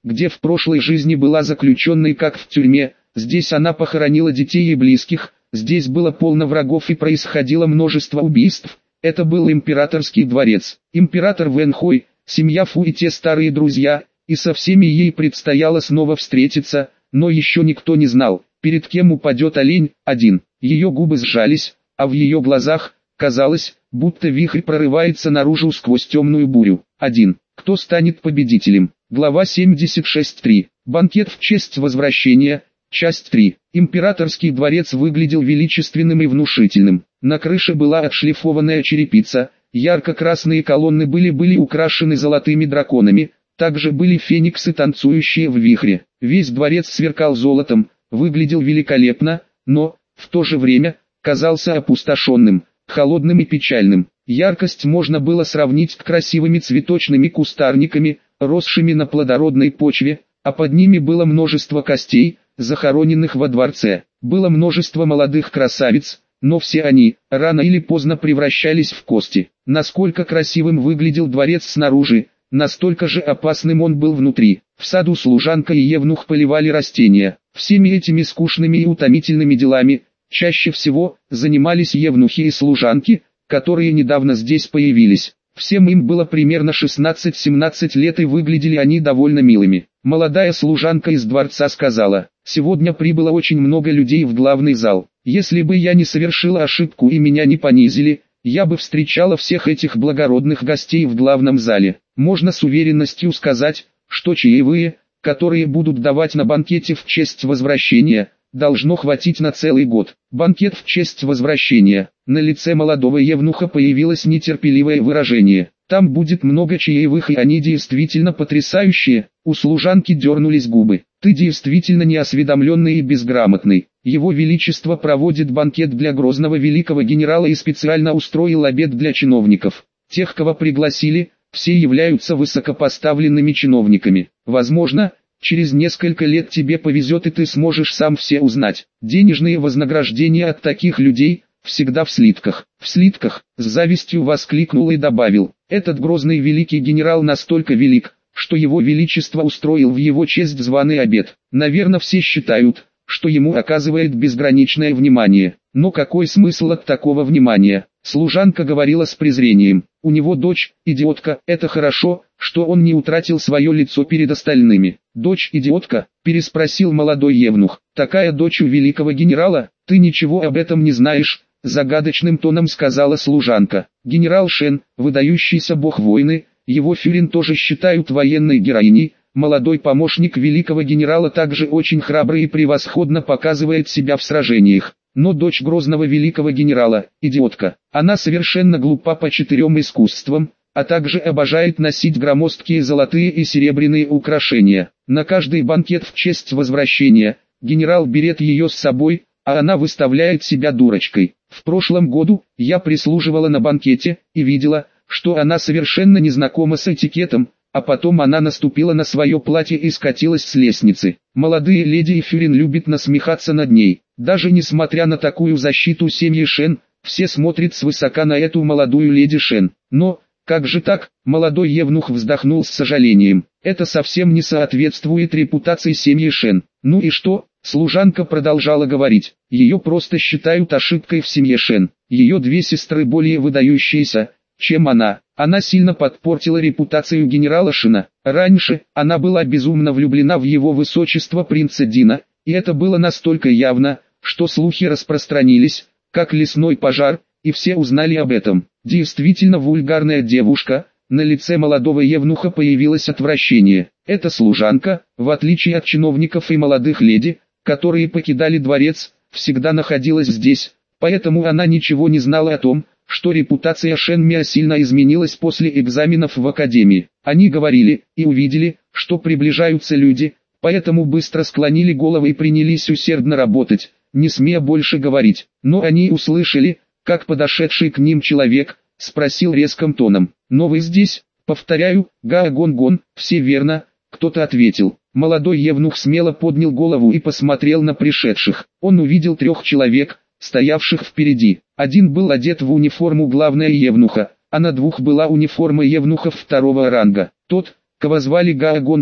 Speaker 1: где в прошлой жизни была заключенной как в тюрьме, здесь она похоронила детей и близких, здесь было полно врагов и происходило множество убийств. Это был императорский дворец. Император Вэнхой, семья Фу и те старые друзья, и со всеми ей предстояло снова встретиться, но еще никто не знал, перед кем упадет олень. Один. Ее губы сжались, а в ее глазах, казалось, будто вихрь прорывается наружу сквозь темную бурю. Один. Кто станет победителем? Глава семьдесят шесть точка три. Банкет в честь возвращения. Часть три. Императорский дворец выглядел величественным и внушительным. На крыше была отшлифованная черепица, ярко-красные колонны были-были украшены золотыми драконами, также были фениксы, танцующие в вихре. Весь дворец сверкал золотом, выглядел великолепно, но, в то же время, казался опустошенным, холодным и печальным. Яркость можно было сравнить с красивыми цветочными кустарниками, росшими на плодородной почве, а под ними было множество костей, захороненных во дворце. Было множество молодых красавиц, но все они, рано или поздно превращались в кости. Насколько красивым выглядел дворец снаружи, настолько же опасным он был внутри. В саду служанка и евнух поливали растения. Всеми этими скучными и утомительными делами, чаще всего, занимались евнухи и служанки, которые недавно здесь появились. Всем им было примерно шестнадцать-семнадцать лет и выглядели они довольно милыми. Молодая служанка из дворца сказала: «Сегодня прибыло очень много людей в главный зал. Если бы я не совершила ошибку и меня не понизили, я бы встречала всех этих благородных гостей в главном зале. Можно с уверенностью сказать, что чаевые, которые будут давать на банкете в честь возвращения, должно хватить на целый год». Банкет в честь возвращения. На лице молодого евнуха появилось нетерпеливое выражение. Там будет много чаевых, и они действительно потрясающие. У служанки дернулись губы. Ты действительно неосведомленный и безграмотный. Его Величество проводит банкет для грозного великого генерала и специально устроил обед для чиновников. Тех, кого пригласили, все являются высокопоставленными чиновниками. Возможно, через несколько лет тебе повезет и ты сможешь сам все узнать. Денежные вознаграждения от таких людей всегда в слитках. В слитках, с завистью воскликнул и добавил: этот грозный великий генерал настолько велик, что его величество устроил в его честь званый обед. Наверное, все считают, что ему оказывает безграничное внимание. Но какой смысл от такого внимания? Служанка говорила с презрением. У него дочь, идиотка, это хорошо, что он не утратил свое лицо перед остальными. Дочь идиотка, переспросил молодой евнух. Такая дочь у великого генерала? Ты ничего об этом не знаешь, загадочным тоном сказала служанка. Генерал Шен, выдающийся бог войны, его фюрин тоже считают военной героиней. Молодой помощник великого генерала также очень храбрый и превосходно показывает себя в сражениях. Но дочь грозного великого генерала, идиотка, она совершенно глупа по четырем искусствам, а также обожает носить громоздкие золотые и серебряные украшения. На каждый банкет в честь возвращения, генерал берет ее с собой, а она выставляет себя дурочкой. В прошлом году, я прислуживала на банкете, и видела, что она совершенно не знакома с этикетом, а потом она наступила на свое платье и скатилась с лестницы. Молодые леди и фюрин любят насмехаться над ней. Даже несмотря на такую защиту семьи Шен, все смотрят свысока на эту молодую леди Шен. Но, как же так, молодой евнух вздохнул с сожалением. Это совсем не соответствует репутации семьи Шен. Ну и что? Служанка продолжала говорить. Ее просто считают ошибкой в семье Шен. Ее две сестры более выдающиеся, чем она. Она сильно подпортила репутацию генерала Шена. Раньше, она была безумно влюблена в его высочество принца Дина, и это было настолько явно, что слухи распространились, как лесной пожар, и все узнали об этом. Действительно вульгарная девушка. На лице молодого евнуха появилось отвращение. Эта служанка, в отличие от чиновников и молодых леди, которые покидали дворец, всегда находилась здесь, поэтому она ничего не знала о том, что репутация Шен Миа сильно изменилась после экзаменов в академии. Они говорили и увидели, что приближаются люди, поэтому быстро склонили головы и принялись усердно работать, не смея больше говорить. Но они услышали, как подошедший к ним человек спросил резким тоном: «Но вы здесь?» «Повторяю, Гаогон-гон, все верно», кто-то ответил. Молодой евнух смело поднял голову и посмотрел на пришедших. Он увидел трех человек, стоявших впереди. Один был одет в униформу главного евнуха, а на двух была униформа евнухов второго ранга. Тот, кого звали Гаогон-гон,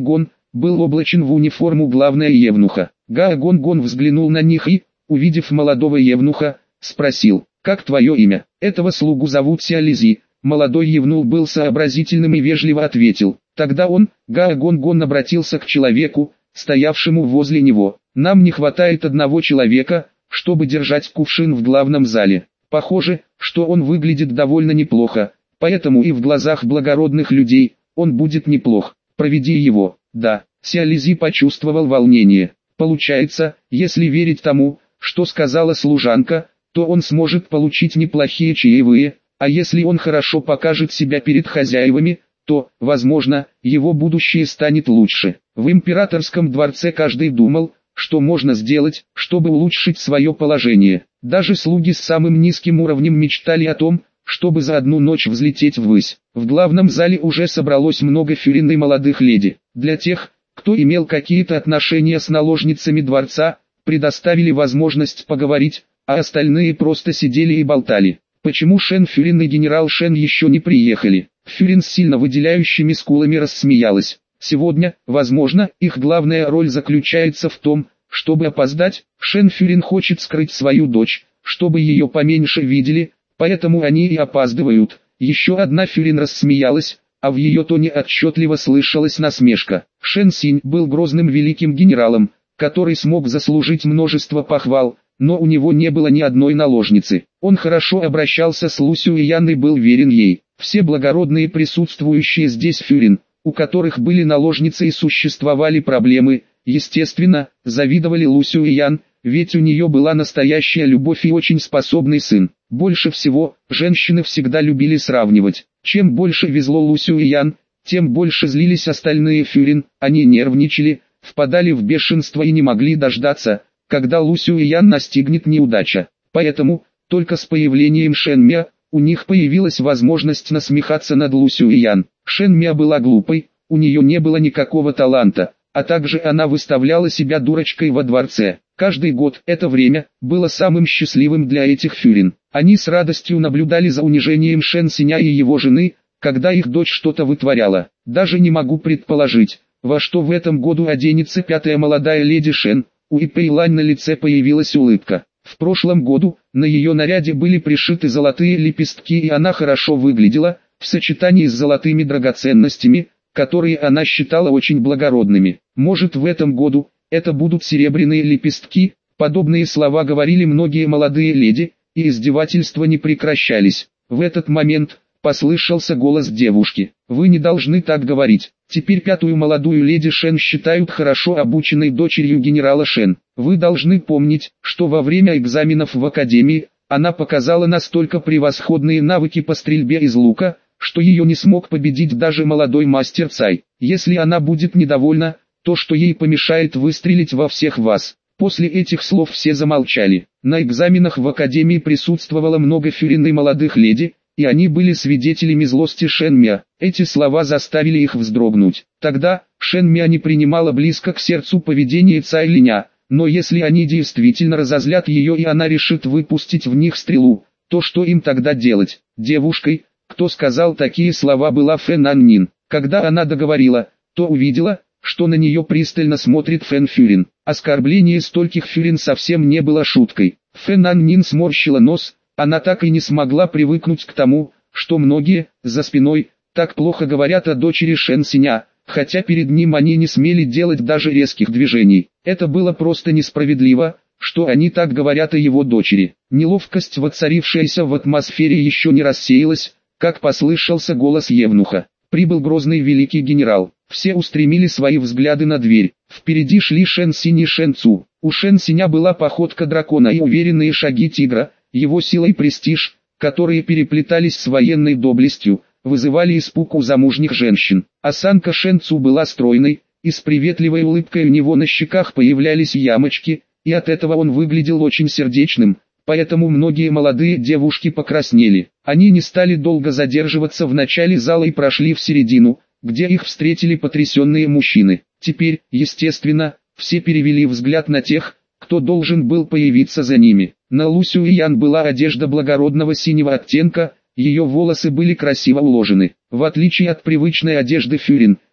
Speaker 1: был облачен в униформу главного евнуха. Гао-гон-гон взглянул на них и, увидев молодого евнуха, спросил: «Как твое имя?» «Этого слугу зовут Сиализи». Молодой евнух был сообразительным и вежливо ответил. Тогда он, Гао-гон-гон, обратился к человеку, стоявшему возле него: «Нам не хватает одного человека, чтобы держать кувшин в главном зале. Похоже, что он выглядит довольно неплохо, поэтому и в глазах благородных людей он будет неплох. Проведи его». «Да». Сиализи почувствовал волнение. Получается, если верить тому, что сказала служанка, то он сможет получить неплохие чаевые, а если он хорошо покажет себя перед хозяевами, то, возможно, его будущее станет лучше. В императорском дворце каждый думал, что можно сделать, чтобы улучшить свое положение. Даже слуги с самым низким уровнем мечтали о том, чтобы за одну ночь взлететь ввысь. В главном зале уже собралось много фюрин и молодых леди. Для тех, кто имел какие-то отношения с наложницами дворца, предоставили возможность поговорить, а остальные просто сидели и болтали. Почему Шен Фюрин и генерал Шен еще не приехали? Фюрин с сильно выделяющими скулами рассмеялась. Сегодня, возможно, их главная роль заключается в том, чтобы опоздать. Шен Фюрин хочет скрыть свою дочь, чтобы ее поменьше видели, поэтому они и опаздывают. Еще одна Фюрин рассмеялась, а в ее тоне отчетливо слышалась насмешка. Шен Синь был грозным великим генералом, который смог заслужить множество похвал, но у него не было ни одной наложницы. Он хорошо обращался с Лу Сюэян и был верен ей. Все благородные присутствующие здесь фюрин, у которых были наложницы и существовали проблемы, естественно, завидовали Лу Сюэян, ведь у нее была настоящая любовь и очень способный сын. Больше всего, женщины всегда любили сравнивать. Чем больше везло Лу Сюэян, тем больше злились остальные фюрин, они нервничали, впадали в бешенство и не могли дождаться, когда Лу Сюэян настигнет неудача. Поэтому, только с появлением Шен Мя, у них появилась возможность насмехаться над Лу Сюэян. Шен Мя была глупой, у нее не было никакого таланта, а также она выставляла себя дурочкой во дворце. Каждый год это время было самым счастливым для этих фюрин. Они с радостью наблюдали за унижением Шен Синя и его жены, когда их дочь что-то вытворяла. Даже не могу предположить, во что в этом году оденется пятая молодая леди Шен. У Ипэйлань на лице появилась улыбка. В прошлом году на ее наряде были пришиты золотые лепестки, и она хорошо выглядела, в сочетании с золотыми драгоценностями, которые она считала очень благородными. Может, в этом году это будут серебряные лепестки? Подобные слова говорили многие молодые леди, и издевательства не прекращались. В этот момент послышался голос девушки: «Вы не должны так говорить. Теперь пятую молодую леди Шен считают хорошо обученной дочерью генерала Шен. Вы должны помнить, что во время экзаменов в академии, она показала настолько превосходные навыки по стрельбе из лука, что ее не смог победить даже молодой мастер Цай. Если она будет недовольна, то что ей помешает выстрелить во всех вас?» После этих слов все замолчали. На экзаменах в академии присутствовало много фюрин и молодых леди, и они были свидетелями злости Шен Мя. Эти слова заставили их вздрогнуть. Тогда, Шен Мя не принимала близко к сердцу поведение Цай Линя, но если они действительно разозлят ее и она решит выпустить в них стрелу, то что им тогда делать? Девушкой, кто сказал такие слова, была Фэн Аннин. Когда она договорила, то увидела, что на нее пристально смотрит Фэн Фюрин. Оскорбление стольких фюрин совсем не было шуткой. Фэн Аннин сморщила нос. Она так и не смогла привыкнуть к тому, что многие, за спиной, так плохо говорят о дочери Шен Синя, хотя перед ним они не смели делать даже резких движений. Это было просто несправедливо, что они так говорят о его дочери. Неловкость, воцарившаяся в атмосфере, еще не рассеялась, как послышался голос евнуха. Прибыл грозный великий генерал. Все устремили свои взгляды на дверь. Впереди шли Шен Синь и Шен Цу. У Шен Синя была походка дракона и уверенные шаги тигра. Его сила и престиж, которые переплетались с военной доблестью, вызывали испуг у замужних женщин. Осанка Шен Цу была стройной, и с приветливой улыбкой у него на щеках появлялись ямочки, и от этого он выглядел очень сердечным, поэтому многие молодые девушки покраснели. Они не стали долго задерживаться в начале зала и прошли в середину, где их встретили потрясенные мужчины. Теперь, естественно, все перевели взгляд на тех, кто должен был появиться за ними. На Лу Сюэян была одежда благородного синего оттенка, ее волосы были красиво уложены. В отличие от привычной одежды фюрин,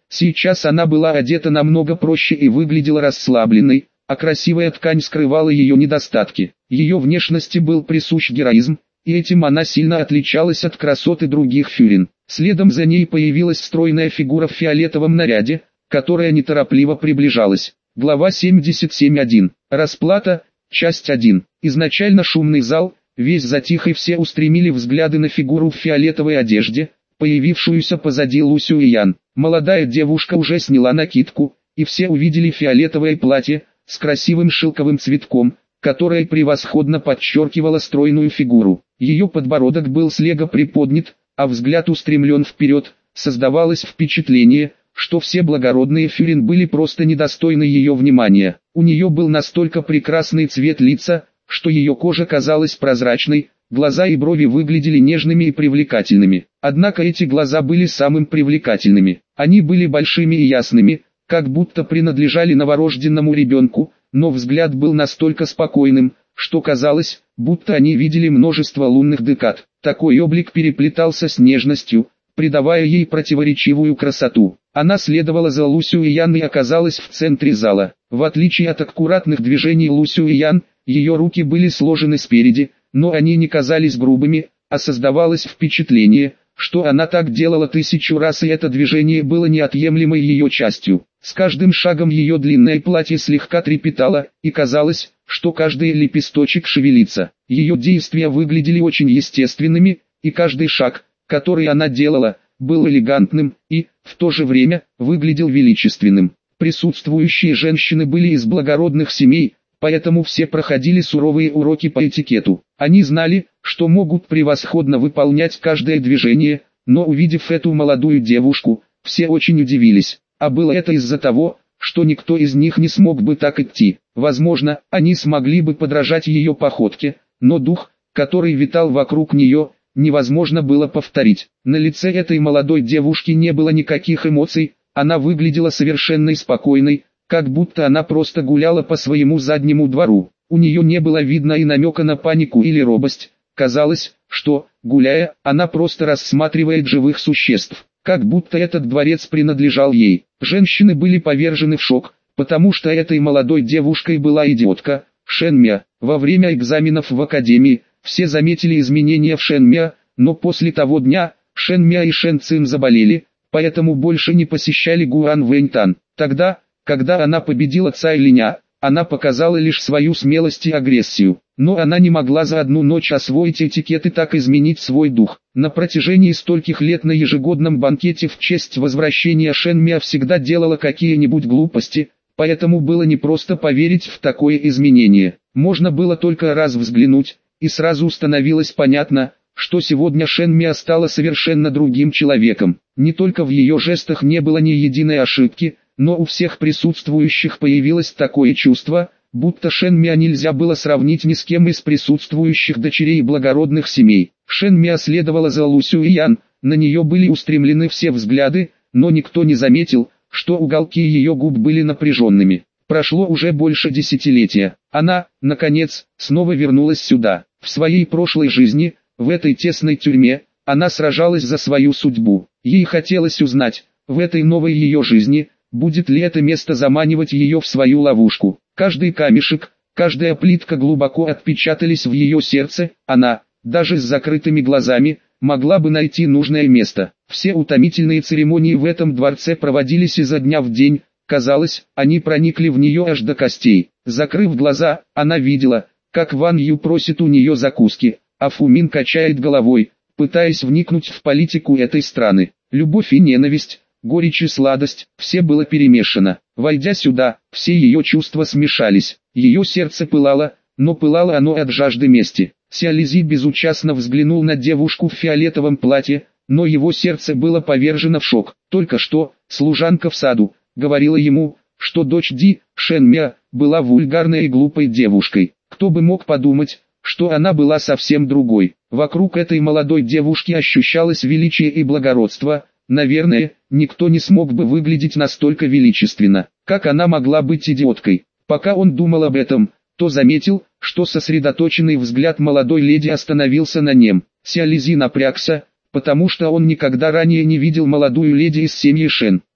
Speaker 1: Сейчас она была одета намного проще и выглядела расслабленной, а красивая ткань скрывала ее недостатки. Ее внешности был присущ героизм, и этим она сильно отличалась от красоты других фюрин. Следом за ней появилась стройная фигура в фиолетовом наряде, которая неторопливо приближалась. Глава семьдесят семь точка один. Расплата. Часть один. Изначально шумный зал, весь затих и все устремили взгляды на фигуру в фиолетовой одежде, появившуюся позади Лу Сюэян. Молодая девушка уже сняла накидку, и все увидели фиолетовое платье с красивым шелковым цветком, которое превосходно подчеркивало стройную фигуру. Ее подбородок был слегка приподнят, а взгляд устремлен вперед. Создавалось впечатление, что все благородные фюрин были просто недостойны ее внимания. У нее был настолько прекрасный цвет лица, что ее кожа казалась прозрачной, глаза и брови выглядели нежными и привлекательными. Однако эти глаза были самым привлекательными. Они были большими и ясными, как будто принадлежали новорожденному ребенку, но взгляд был настолько спокойным, что казалось, будто они видели множество лунных декад. Такой облик переплетался с нежностью, придавая ей противоречивую красоту. Она следовала за Лу Сюэян и оказалась в центре зала. В отличие от аккуратных движений Лу Сюэян, ее руки были сложены спереди, но они не казались грубыми, а создавалось впечатление, что она так делала тысячу раз, и это движение было неотъемлемой ее частью. С каждым шагом ее длинное платье слегка трепетало, и казалось, что каждый лепесточек шевелится. Ее действия выглядели очень естественными, и каждый шаг, который она делала, был элегантным и, в то же время, выглядел величественным. Присутствующие женщины были из благородных семей, поэтому все проходили суровые уроки по этикету. Они знали, что могут превосходно выполнять каждое движение, но увидев эту молодую девушку, все очень удивились. А было это из-за того, что никто из них не смог бы так идти. Возможно, они смогли бы подражать ее походке, но дух, который витал вокруг нее, невозможно было повторить. На лице этой молодой девушки не было никаких эмоций, она выглядела совершенной спокойной, как будто она просто гуляла по своему заднему двору. У нее не было видно и намека на панику или робость. Казалось, что, гуляя, она просто рассматривает живых существ, как будто этот дворец принадлежал ей. Женщины были повержены в шок, потому что этой молодой девушкой была идиотка, Шэн Мя. Во время экзаменов в академии, все заметили изменения в Шэн Мя, но после того дня, Шэн Мя и Шэн Цин заболели, поэтому больше не посещали Гуан Вэньтан. Тогда, когда она победила Цай Линя, она показала лишь свою смелость и агрессию. Но она не могла за одну ночь освоить этикет и так изменить свой дух. На протяжении стольких лет на ежегодном банкете в честь возвращения Шэн Мя всегда делала какие-нибудь глупости, поэтому было непросто поверить в такое изменение. Можно было только раз взглянуть, и сразу становилось понятно, что сегодня Шэн Мя стала совершенно другим человеком. Не только в ее жестах не было ни единой ошибки, но у всех присутствующих появилось такое чувство, будто Шэн Мя нельзя было сравнить ни с кем из присутствующих дочерей благородных семей. Шэн Мя следовала за Лу Сюэян, на нее были устремлены все взгляды, но никто не заметил, что уголки ее губ были напряженными. Прошло уже больше десятилетия. Она, наконец, снова вернулась сюда. В своей прошлой жизни, в этой тесной тюрьме, она сражалась за свою судьбу. Ей хотелось узнать, в этой новой ее жизни, будет ли это место заманивать ее в свою ловушку. Каждый камешек, каждая плитка глубоко отпечатались в ее сердце, она, даже с закрытыми глазами, могла бы найти нужное место. Все утомительные церемонии в этом дворце проводились изо дня в день, казалось, они проникли в нее аж до костей. Закрыв глаза, она видела, как Ван Ю просит у нее закуски, а Фу Мин качает головой, пытаясь вникнуть в политику этой страны. Любовь и ненависть, горечь и сладость, все было перемешано. Войдя сюда, все ее чувства смешались. Ее сердце пылало, но пылало оно от жажды мести. Сяолизи безучастно взглянул на девушку в фиолетовом платье, но его сердце было повержено в шок. Только что, служанка в саду, говорила ему, что дочь Ди, Шэн Мя, была вульгарной и глупой девушкой. Кто бы мог подумать, что она была совсем другой. Вокруг этой молодой девушки ощущалось величие и благородство. Наверное, никто не смог бы выглядеть настолько величественно. Как она могла быть идиоткой? Пока он думал об этом, то заметил, что сосредоточенный взгляд молодой леди остановился на нем. Сяолизи напрягся, потому что он никогда ранее не видел молодую леди из семьи Шэн.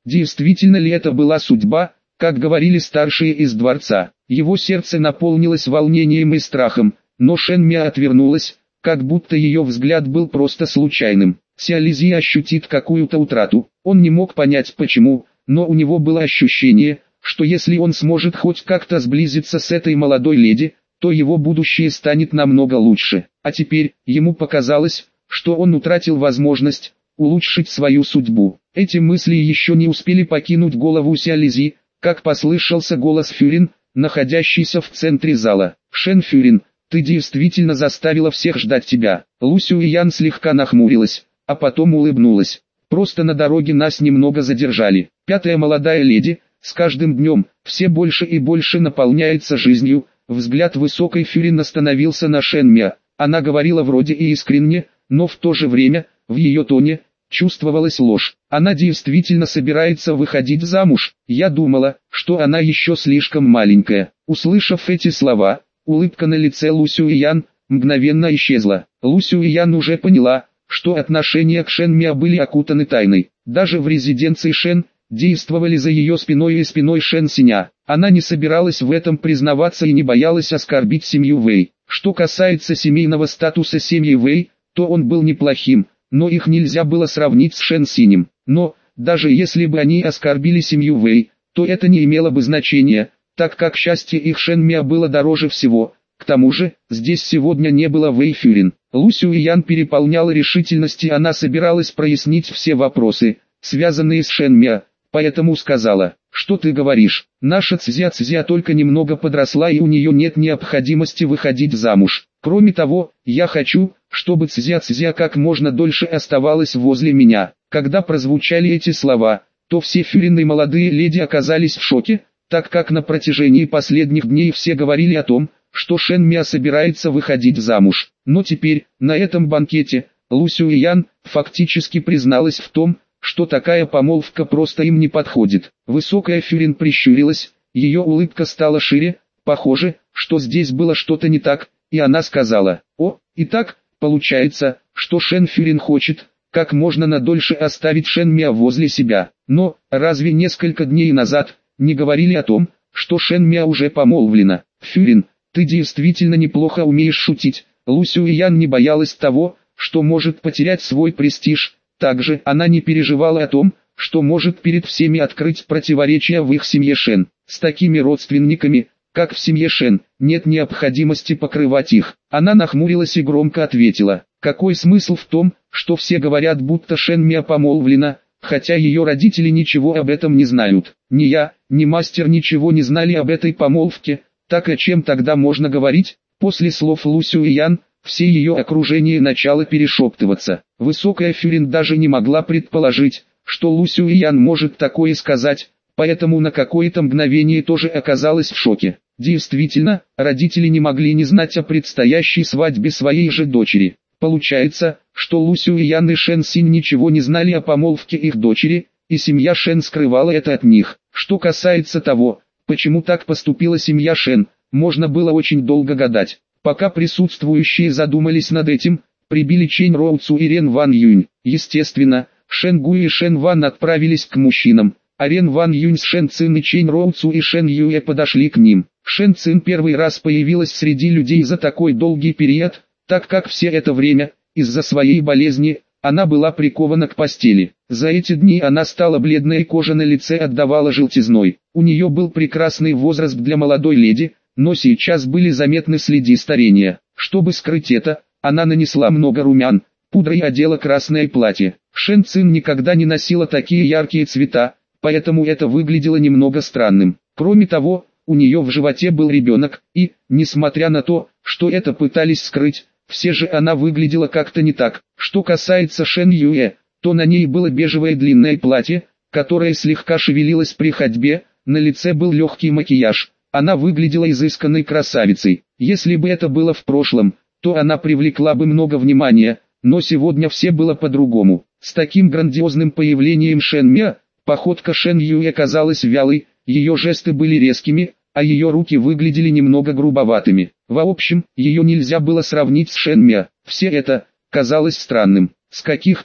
Speaker 1: Действительно ли это была судьба, как говорили старшие из дворца? Его сердце наполнилось волнением и страхом, но Шен Мя отвернулась, как будто ее взгляд был просто случайным. Сяолизи ощутит какую-то утрату, он не мог понять почему, но у него было ощущение, что если он сможет хоть как-то сблизиться с этой молодой леди, то его будущее станет намного лучше. А теперь, ему показалось, что он утратил возможность улучшить свою судьбу. Эти мысли еще не успели покинуть голову Сяолизи, как послышался голос Фюрин, находящийся в центре зала. «Шен Фюрин, ты действительно заставила всех ждать тебя». Лу Сюэян слегка нахмурилась, а потом улыбнулась. «Просто на дороге нас немного задержали. Пятая молодая леди, с каждым днем, все больше и больше наполняется жизнью». Взгляд высокой Фюрин остановился на Шен Мя. Она говорила вроде и искренне, но в то же время, в ее тоне, чувствовалась ложь. Она действительно собирается выходить замуж. Я думала, что она еще слишком маленькая. Услышав эти слова, улыбка на лице Лу Сюэян мгновенно исчезла. Лу Сюэян уже поняла, что отношения к Шен Мя были окутаны тайной. Даже в резиденции Шен действовали за ее спиной и спиной Шен Синя. Она не собиралась в этом признаваться и не боялась оскорбить семью Вэй. Что касается семейного статуса семьи Вэй, то он был неплохим, но их нельзя было сравнить с Шен Синем. Но, даже если бы они оскорбили семью Вэй, то это не имело бы значения, так как счастье их Шен Мя было дороже всего. К тому же, здесь сегодня не было Вэй Фюрин. Лу Сюэян переполняла решительность, и она собиралась прояснить все вопросы, связанные с Шен Мя, поэтому сказала: «Что ты говоришь? Наша Цзя-Цзя только немного подросла, и у нее нет необходимости выходить замуж. Кроме того, я хочу, чтобы Цзя-Цзя как можно дольше оставалась возле меня». Когда прозвучали эти слова, то все Фюрины молодые леди оказались в шоке, так как на протяжении последних дней все говорили о том, что Шен Мя собирается выходить замуж. Но теперь, на этом банкете, Лу Сюэян фактически призналась в том, что такая помолвка просто им не подходит. Высокая Фюрин прищурилась, ее улыбка стала шире, похоже, что здесь было что-то не так, и она сказала: «О, итак, получается, что Шен Фюрин хочет как можно надольше оставить Шен Мя возле себя. Но, разве несколько дней назад не говорили о том, что Шен Мя уже помолвлена? Фюрин, ты действительно неплохо умеешь шутить». Лу Сюэян не боялась того, что может потерять свой престиж. Также она не переживала о том, что может перед всеми открыть противоречия в их семье Шен. С такими родственниками, как в семье Шен, нет необходимости покрывать их. Она нахмурилась и громко ответила: «Какой смысл в том, что все говорят, будто Шен Мя помолвлена, хотя ее родители ничего об этом не знают? Ни я, ни мастер ничего не знали об этой помолвке, так о чем тогда можно говорить?» После слов Лу Сюэян, все ее окружение начало перешептываться. Высокая Фюрин даже не могла предположить, что Лу Сюэян может такое сказать, поэтому на какое-то мгновение тоже оказалась в шоке. Действительно, родители не могли не знать о предстоящей свадьбе своей же дочери. Получается, что Лу Сюэян и Шен Синь ничего не знали о помолвке их дочери, и семья Шен скрывала это от них. Что касается того, почему так поступила семья Шен, можно было очень долго гадать. Пока присутствующие задумались над этим, прибыли Чэнь Роуцу и Рен Ван Юнь. Естественно, Шен Гуй и Шен Ван отправились к мужчинам, а Рен Ван Юнь с Шен Цин и Чэнь Роуцу и Шен Юэ подошли к ним. Шен Цин первый раз появилась среди людей за такой долгий период, так как все это время, из-за своей болезни, она была прикована к постели. За эти дни она стала бледной, и кожа на лице отдавала желтизной. У нее был прекрасный возраст для молодой леди, но сейчас были заметны следы старения. Чтобы скрыть это, она нанесла много румян, пудрой и одела красное платье. Шен Цин никогда не носила такие яркие цвета, поэтому это выглядело немного странным. Кроме того, у нее в животе был ребенок, и, несмотря на то, что это пытались скрыть, все же она выглядела как-то не так. Что касается Шен Юэ, то на ней было бежевое длинное платье, которое слегка шевелилось при ходьбе, на лице был легкий макияж. Она выглядела изысканной красавицей. Если бы это было в прошлом, то она привлекла бы много внимания, но сегодня все было по-другому. С таким грандиозным появлением Шен Мя, походка Шен Юэ казалась вялой, ее жесты были резкими, а ее руки выглядели немного грубоватыми. В общем, ее нельзя было сравнить с Шен Мя. Все это казалось странным. С каких пор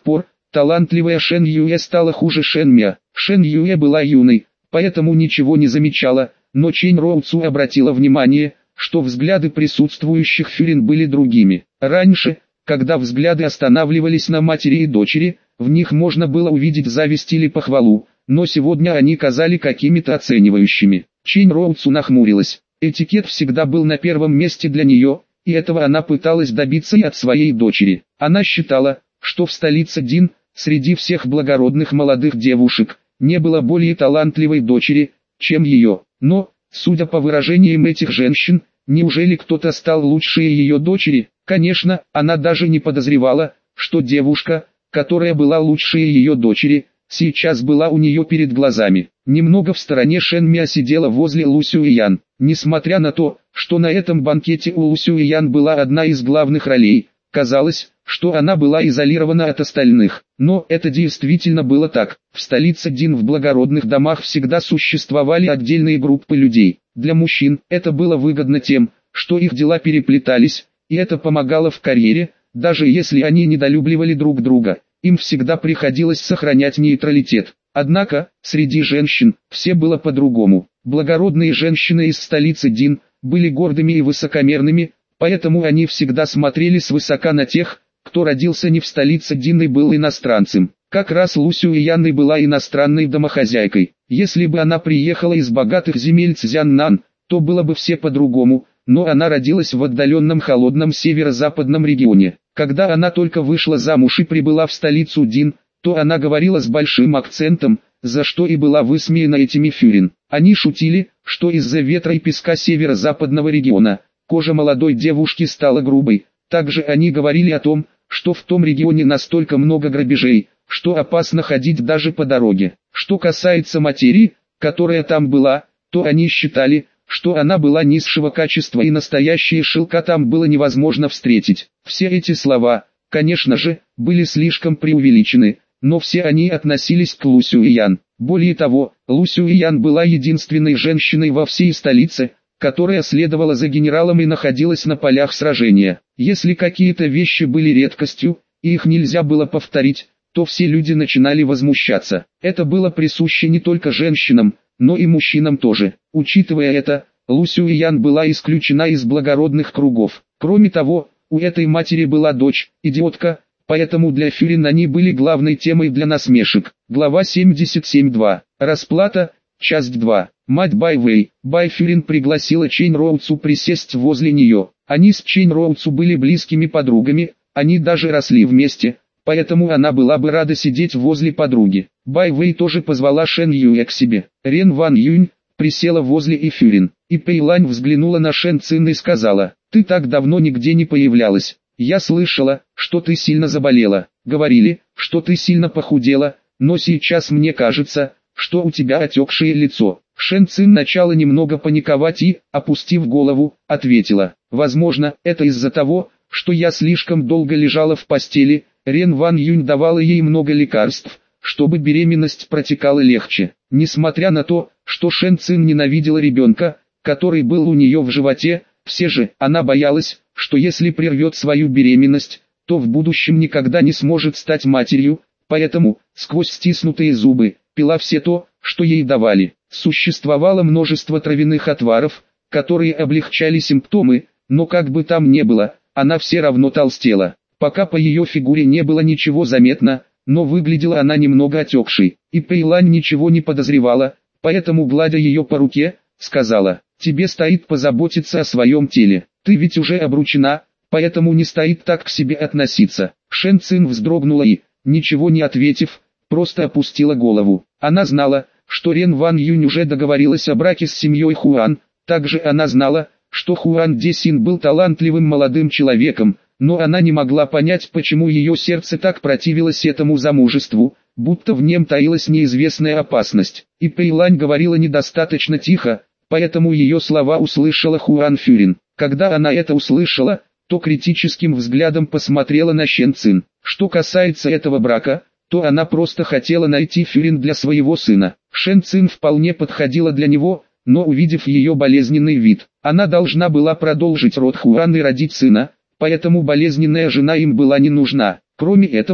Speaker 1: талантливая Шен Юэ стала хуже Шен Мя. Шен Юэ была юной, поэтому ничего не замечала, но Чэнь Роуцу обратила внимание, что взгляды присутствующих фюрин были другими. Раньше, когда взгляды останавливались на матери и дочери, в них можно было увидеть зависть или похвалу, но сегодня они казали какими-то оценивающими. Чэнь Роуцу нахмурилась. Этикет всегда был на первом месте для нее, и этого она пыталась добиться и от своей дочери. Она считала, что в столице Дин, среди всех благородных молодых девушек, не было более талантливой дочери, чем ее. Но, судя по выражениям этих женщин, неужели кто-то стал лучше ее дочери? Конечно, она даже не подозревала, что девушка, которая была лучше ее дочери, сейчас была у нее перед глазами. Немного в стороне Шен Мя сидела возле Лу Сюэян. Несмотря на то, что на этом банкете у Лу Сюэян была одна из главных ролей, казалось, что она была изолирована от остальных. Но это действительно было так. В столице Дин в благородных домах всегда существовали отдельные группы людей. Для мужчин это было выгодно тем, что их дела переплетались, и это помогало в карьере, даже если они недолюбливали друг друга. Им всегда приходилось сохранять нейтралитет. Однако, среди женщин, все было по-другому. Благородные женщины из столицы Дин были гордыми и высокомерными, поэтому они всегда смотрели свысока на тех, кто родился не в столице Дин и был иностранцем. Как раз Лу Сюэян и была иностранной домохозяйкой. Если бы она приехала из богатых земель Цзяннан, то было бы все по-другому, но она родилась в отдаленном холодном северо-западном регионе. Когда она только вышла замуж и прибыла в столицу Дин, то она говорила с большим акцентом, за что и была высмеяна этими фюрин. Они шутили, что из-за ветра и песка северо-западного региона, кожа молодой девушки стала грубой. Также они говорили о том, что в том регионе настолько много грабежей, что опасно ходить даже по дороге. Что касается материи, которая там была, то они считали, что она была низшего качества и настоящие шелка там было невозможно встретить. Все эти слова, конечно же, были слишком преувеличены, но все они относились к Лу Сюэян. Более того, Лу Сюэян была единственной женщиной во всей столице, которая следовала за генералом и находилась на полях сражения. Если какие-то вещи были редкостью, и их нельзя было повторить, то все люди начинали возмущаться. Это было присуще не только женщинам, но и мужчинам тоже. Учитывая это, Лу Сюэян была исключена из благородных кругов. Кроме того, у этой матери была дочь, идиотка, поэтому для фюрин они были главной темой для насмешек. Глава семьдесят семь точка два. Расплата, часть два. Мать Бай Вэй, Бай Фюрин пригласила Чэнь Роуцу присесть возле нее. Они с Чэнь Роуцу были близкими подругами, они даже росли вместе, поэтому она была бы рада сидеть возле подруги. Бай Вэй тоже позвала Шен Юэ к себе. Рен Ван Юнь присела возле и Фюрин, и Пэйлань взглянула на Шен Цин и сказала: «Ты так давно нигде не появлялась. Я слышала, что ты сильно заболела. Говорили, что ты сильно похудела, но сейчас мне кажется, что у тебя отекшее лицо». Шен Цин начала немного паниковать и, опустив голову, ответила: «Возможно, это из-за того, что я слишком долго лежала в постели». Рен Ван Юнь давала ей много лекарств, чтобы беременность протекала легче. Несмотря на то, что Шен Цин ненавидела ребенка, который был у нее в животе, все же она боялась, что если прервет свою беременность, то в будущем никогда не сможет стать матерью, поэтому, сквозь стиснутые зубы, пила все то, что ей давали. Существовало множество травяных отваров, которые облегчали симптомы, но как бы там ни было, она все равно толстела. Пока по ее фигуре не было ничего заметно, но выглядела она немного отекшей, и Пэйлань ничего не подозревала, поэтому, гладя ее по руке, сказала: «Тебе стоит позаботиться о своем теле, ты ведь уже обручена, поэтому не стоит так к себе относиться». Шен Цин вздрогнула и, ничего не ответив, просто опустила голову. Она знала, что Рен Ван Юнь уже договорилась о браке с семьей Хуан, также она знала, что Хуан Де Син был талантливым молодым человеком, но она не могла понять, почему ее сердце так противилось этому замужеству, будто в нем таилась неизвестная опасность. И Пэйлань говорила недостаточно тихо, поэтому ее слова услышала Хуан Фюрин. Когда она это услышала, то критическим взглядом посмотрела на Шен Цин. Что касается этого брака, то она просто хотела найти Фюрин для своего сына. Шен Цин вполне подходила для него, но увидев ее болезненный вид, она должна была продолжить род Хуан и родить сына, поэтому болезненная жена им была не нужна. Кроме этого,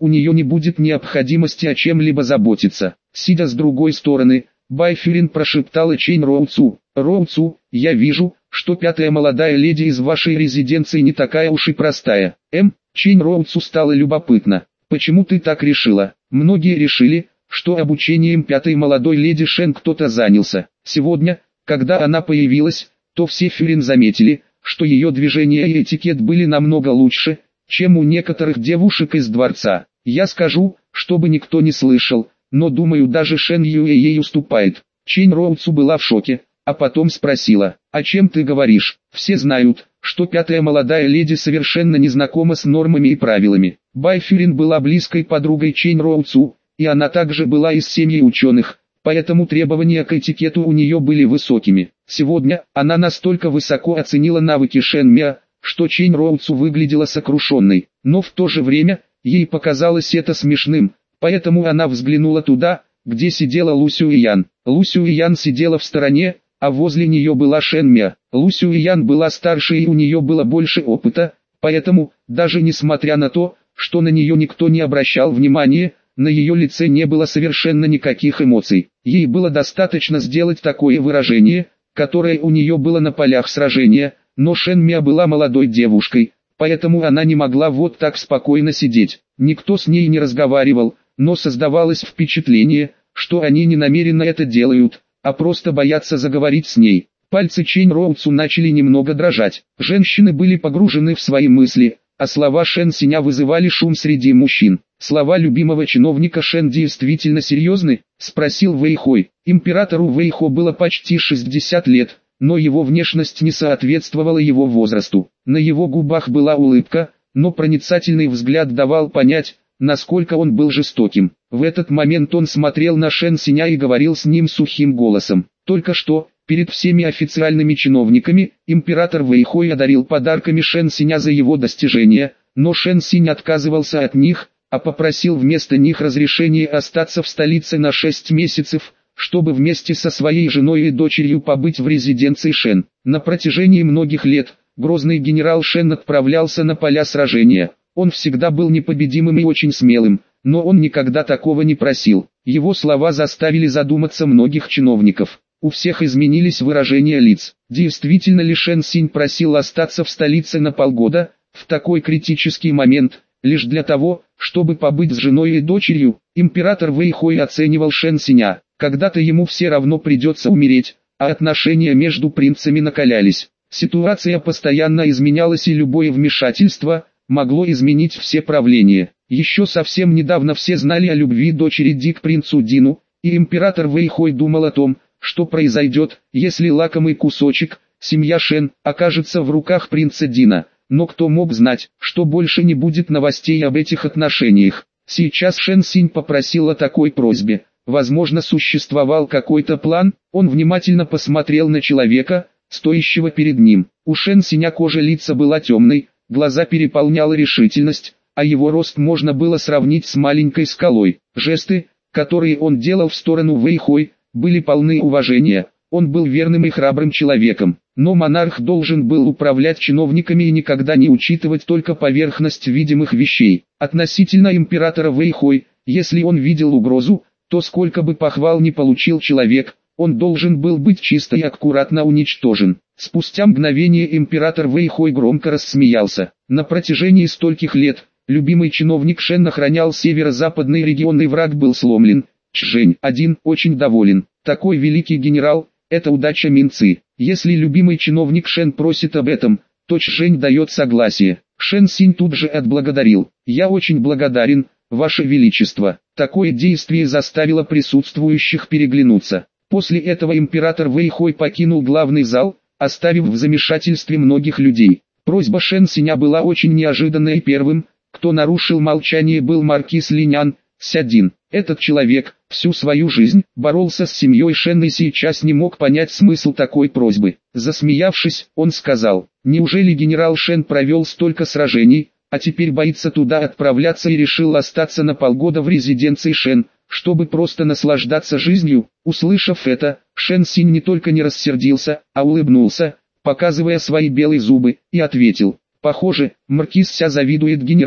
Speaker 1: у нее не будет необходимости о чем-либо заботиться. Сидя с другой стороны, Байфюрин прошептала Чэнь Роуцу: «Роуцу, я вижу, что пятая молодая леди из вашей резиденции не такая уж и простая». М. Чэнь Роуцу стало любопытно. «Почему ты так решила?» Многие решили, что обучением пятой молодой леди Шен кто-то занялся. Сегодня, когда она появилась, то все Фюрин заметили, что ее движения и этикет были намного лучше, чем у некоторых девушек из дворца. Я скажу, чтобы никто не слышал, но думаю, даже Шен Юэ ей уступает. Чэнь Роуцу была в шоке, а потом спросила: «О чем ты говоришь?» Все знают, что пятая молодая леди совершенно не знакома с нормами и правилами. Байфюрин была близкой подругой Чэнь Роуцу, и она также была из семьи ученых, поэтому требования к этикету у нее были высокими. Сегодня она настолько высоко оценила навыки Шен Мя, что Чэнь Роуцу выглядела сокрушенной, но в то же время ей показалось это смешным, поэтому она взглянула туда, где сидела Лу Сюэян. Лу Сюэян сидела в стороне, а возле нее была Шен Мя. Лу Сюэян была старше и у нее было больше опыта, поэтому, даже несмотря на то, что на нее никто не обращал внимания, на ее лице не было совершенно никаких эмоций. Ей было достаточно сделать такое выражение, которое у нее было на полях сражения, но Шен Мя была молодой девушкой, поэтому она не могла вот так спокойно сидеть. Никто с ней не разговаривал, но создавалось впечатление, что они не намеренно это делают, а просто боятся заговорить с ней. Пальцы Чэнь Роуцу начали немного дрожать. Женщины были погружены в свои мысли, а слова Шэн Синя вызывали шум среди мужчин. «Слова любимого чиновника Шэн действительно серьезны?» – спросил Вэйхой. Императору Вэйхо было почти шестьдесят лет, но его внешность не соответствовала его возрасту. На его губах была улыбка, но проницательный взгляд давал понять, насколько он был жестоким. В этот момент он смотрел на Шэн Синя и говорил с ним сухим голосом. Только что, перед всеми официальными чиновниками, император Вэйхой одарил подарками Шэн Синя за его достижения, но Шэн Синь отказывался от них, а попросил вместо них разрешения остаться в столице на шесть месяцев, чтобы вместе со своей женой и дочерью побыть в резиденции Шэн. На протяжении многих лет, грозный генерал Шэн отправлялся на поля сражения. Он всегда был непобедимым и очень смелым, но он никогда такого не просил. Его слова заставили задуматься многих чиновников. У всех изменились выражения лиц. Действительно ли Шэн Синь просил остаться в столице на полгода, в такой критический момент, лишь для того, чтобы побыть с женой и дочерью? Император Вэйхой оценивал Шэн Синя. Когда-то ему все равно придется умереть, а отношения между принцами накалялись. Ситуация постоянно изменялась, и любое вмешательство могло изменить все правления. Еще совсем недавно все знали о любви дочери Ди к принцу Дину, и император Вэйхой думал о том, что произойдет, если лакомый кусочек, семья Шэн, окажется в руках принца Дина. Но кто мог знать, что больше не будет новостей об этих отношениях? Сейчас Шэн Синь попросил о такой просьбе. Возможно, существовал какой-то план. Он внимательно посмотрел на человека, стоящего перед ним. У Шэн Синя кожа лица была темной, глаза переполняла решительность, а его рост можно было сравнить с маленькой скалой. Жесты, которые он делал в сторону Вэйхой, были полны уважения. Он был верным и храбрым человеком, но монарх должен был управлять чиновниками и никогда не учитывать только поверхность видимых вещей. Относительно императора Вэйхой, если он видел угрозу, то сколько бы похвал не получил человек, он должен был быть чисто и аккуратно уничтожен. Спустя мгновение император Вэйхой громко рассмеялся. На протяжении стольких лет, любимый чиновник Шэн охранял северо-западный регион, и враг был сломлен. Чжэнь один очень доволен. Такой великий генерал – это удача Минцы. Если любимый чиновник Шэн просит об этом, то Чжэнь дает согласие. Шэн Синь тут же отблагодарил. «Я очень благодарен, Ваше Величество». Такое действие заставило присутствующих переглянуться. После этого император Вэйхой покинул главный зал, оставив в замешательстве многих людей. Просьба Шэн Синя была очень неожиданной, и первым, кто нарушил молчание, был маркиз Линян Сядин. Этот человек, всю свою жизнь, боролся с семьей Шэн и сейчас не мог понять смысл такой просьбы. Засмеявшись, он сказал: «Неужели генерал Шэн провел столько сражений, а теперь боится туда отправляться и решил остаться на полгода в резиденции Шэн, чтобы просто наслаждаться жизнью?» Услышав это, Шэн Синь не только не рассердился, а улыбнулся, показывая свои белые зубы, и ответил: «Похоже, маркиз Ся завидует генералу».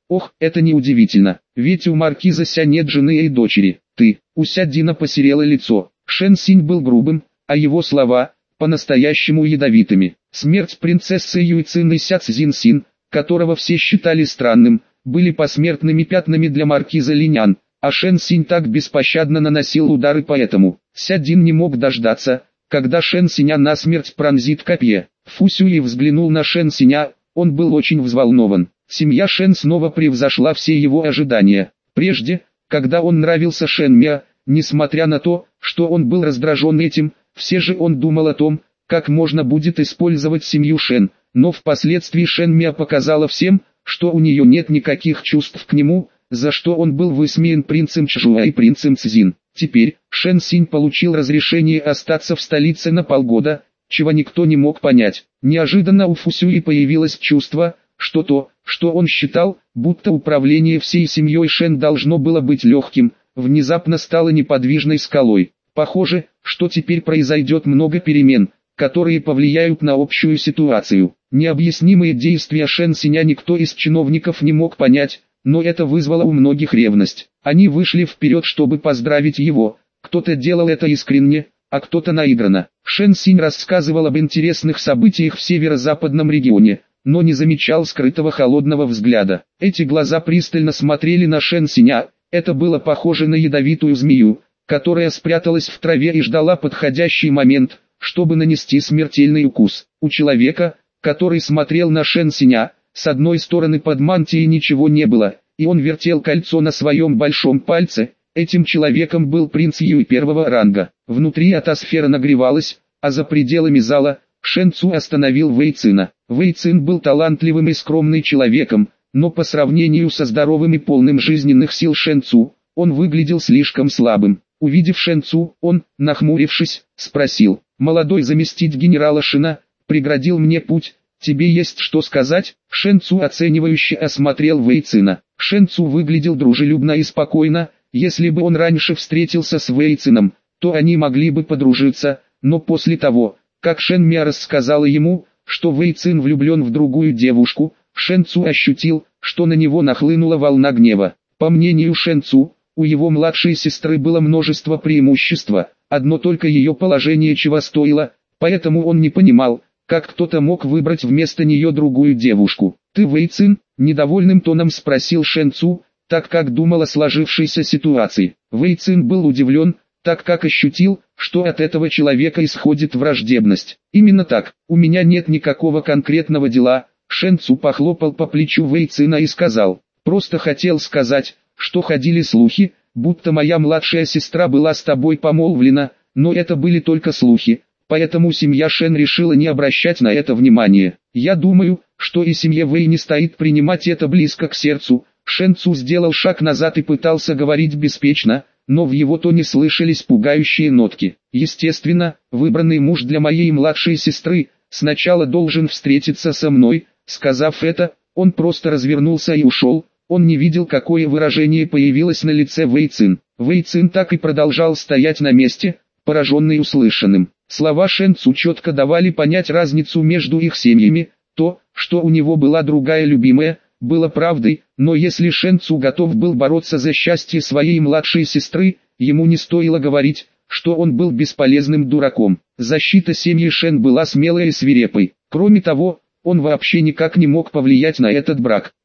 Speaker 1: Ох, это неудивительно, ведь у маркиза Ся нет жены и дочери. Ты, у Ся Дина посерело лицо. Шэн Синь был грубым, а его слова, по-настоящему ядовитыми. Смерть принцессы Юйцин и Ся Цзин Син, которого все считали странным, были посмертными пятнами для маркиза Линян, а Шэн Синь так беспощадно наносил удары, поэтому Ся Дин не мог дождаться, когда Шэн Синя насмерть пронзит копье. Фу Сюй взглянул на Шэн Синя, он был очень взволнован. Семья Шэн снова превзошла все его ожидания. Прежде, когда он нравился Шэн Мя, несмотря на то, что он был раздражен этим, все же он думал о том, как можно будет использовать семью Шэн, но впоследствии Шэн Мя показала всем, что у нее нет никаких чувств к нему, за что он был высмеян принцем Чжуа и принцем Цзин. Теперь, Шэн Синь получил разрешение остаться в столице на полгода, чего никто не мог понять. Неожиданно у Фу Сюи появилось чувство, что то, что он считал, будто управление всей семьей Шэн должно было быть легким, внезапно стало неподвижной скалой. Похоже, что теперь произойдет много перемен, которые повлияют на общую ситуацию. Необъяснимые действия Шэн Синя никто из чиновников не мог понять, но это вызвало у многих ревность. Они вышли вперед, чтобы поздравить его, кто-то делал это искренне, а кто-то наигранно. Шэн Синь рассказывал об интересных событиях в северо-западном регионе, но не замечал скрытого холодного взгляда. Эти глаза пристально смотрели на Шэн Синя, это было похоже на ядовитую змею, которая спряталась в траве и ждала подходящий момент, чтобы нанести смертельный укус. У человека, который смотрел на Шэн Синя, с одной стороны под мантией ничего не было, и он вертел кольцо на своем большом пальце. Этим человеком был принц Юй первого ранга. Внутри атмосфера нагревалась, а за пределами зала Шэн Цу остановил Вэй Цина. Вэй Цин был талантливым и скромным человеком, но по сравнению со здоровым и полным жизненных сил Шэн Цу, он выглядел слишком слабым. Увидев Шэн Цу, он, нахмурившись, спросил: «Молодой заместитель генерала Шина, преградил мне путь, тебе есть что сказать?» Шэн Цу оценивающе осмотрел Вэй Цина. Шэн Цу выглядел дружелюбно и спокойно. Если бы он раньше встретился с Вэй Цином, то они могли бы подружиться, но после того, как Шэн Мя рассказала ему, что Вэй Цин влюблен в другую девушку, Шэн Цу ощутил, что на него нахлынула волна гнева. По мнению Шэн Цу, у его младшей сестры было множество преимуществ, одно только ее положение чего стоило, поэтому он не понимал, как кто-то мог выбрать вместо нее другую девушку. «Ты Вэй Цин?» – недовольным тоном спросил Шэн Цу, так как думал о сложившейся ситуации. Вэй Цин был удивлен, так как ощутил, что от этого человека исходит враждебность. «Именно так, у меня нет никакого конкретного дела», – Шэн Цу похлопал по плечу Вэй Цина и сказал: «Просто хотел сказать, что ходили слухи, будто моя младшая сестра была с тобой помолвлена, но это были только слухи, поэтому семья Шэн решила не обращать на это внимания. Я думаю, что и семье Вэй не стоит принимать это близко к сердцу». Шэн Цу сделал шаг назад и пытался говорить беспечно, но в его тоне слышались пугающие нотки. «Естественно, выбранный муж для моей младшей сестры сначала должен встретиться со мной». Сказав это, он просто развернулся и ушел. Он не видел, какое выражение появилось на лице Вэй Цин. Вэй Цин так и продолжал стоять на месте, пораженный услышанным. Слова Шэн Цу четко давали понять разницу между их семьями. То, что у него была другая любимая, было правдой, но если Шэн Цу готов был бороться за счастье своей младшей сестры, ему не стоило говорить, что он был бесполезным дураком. Защита семьи Шэн была смелой и свирепой. Кроме того, он вообще никак не мог повлиять на этот брак.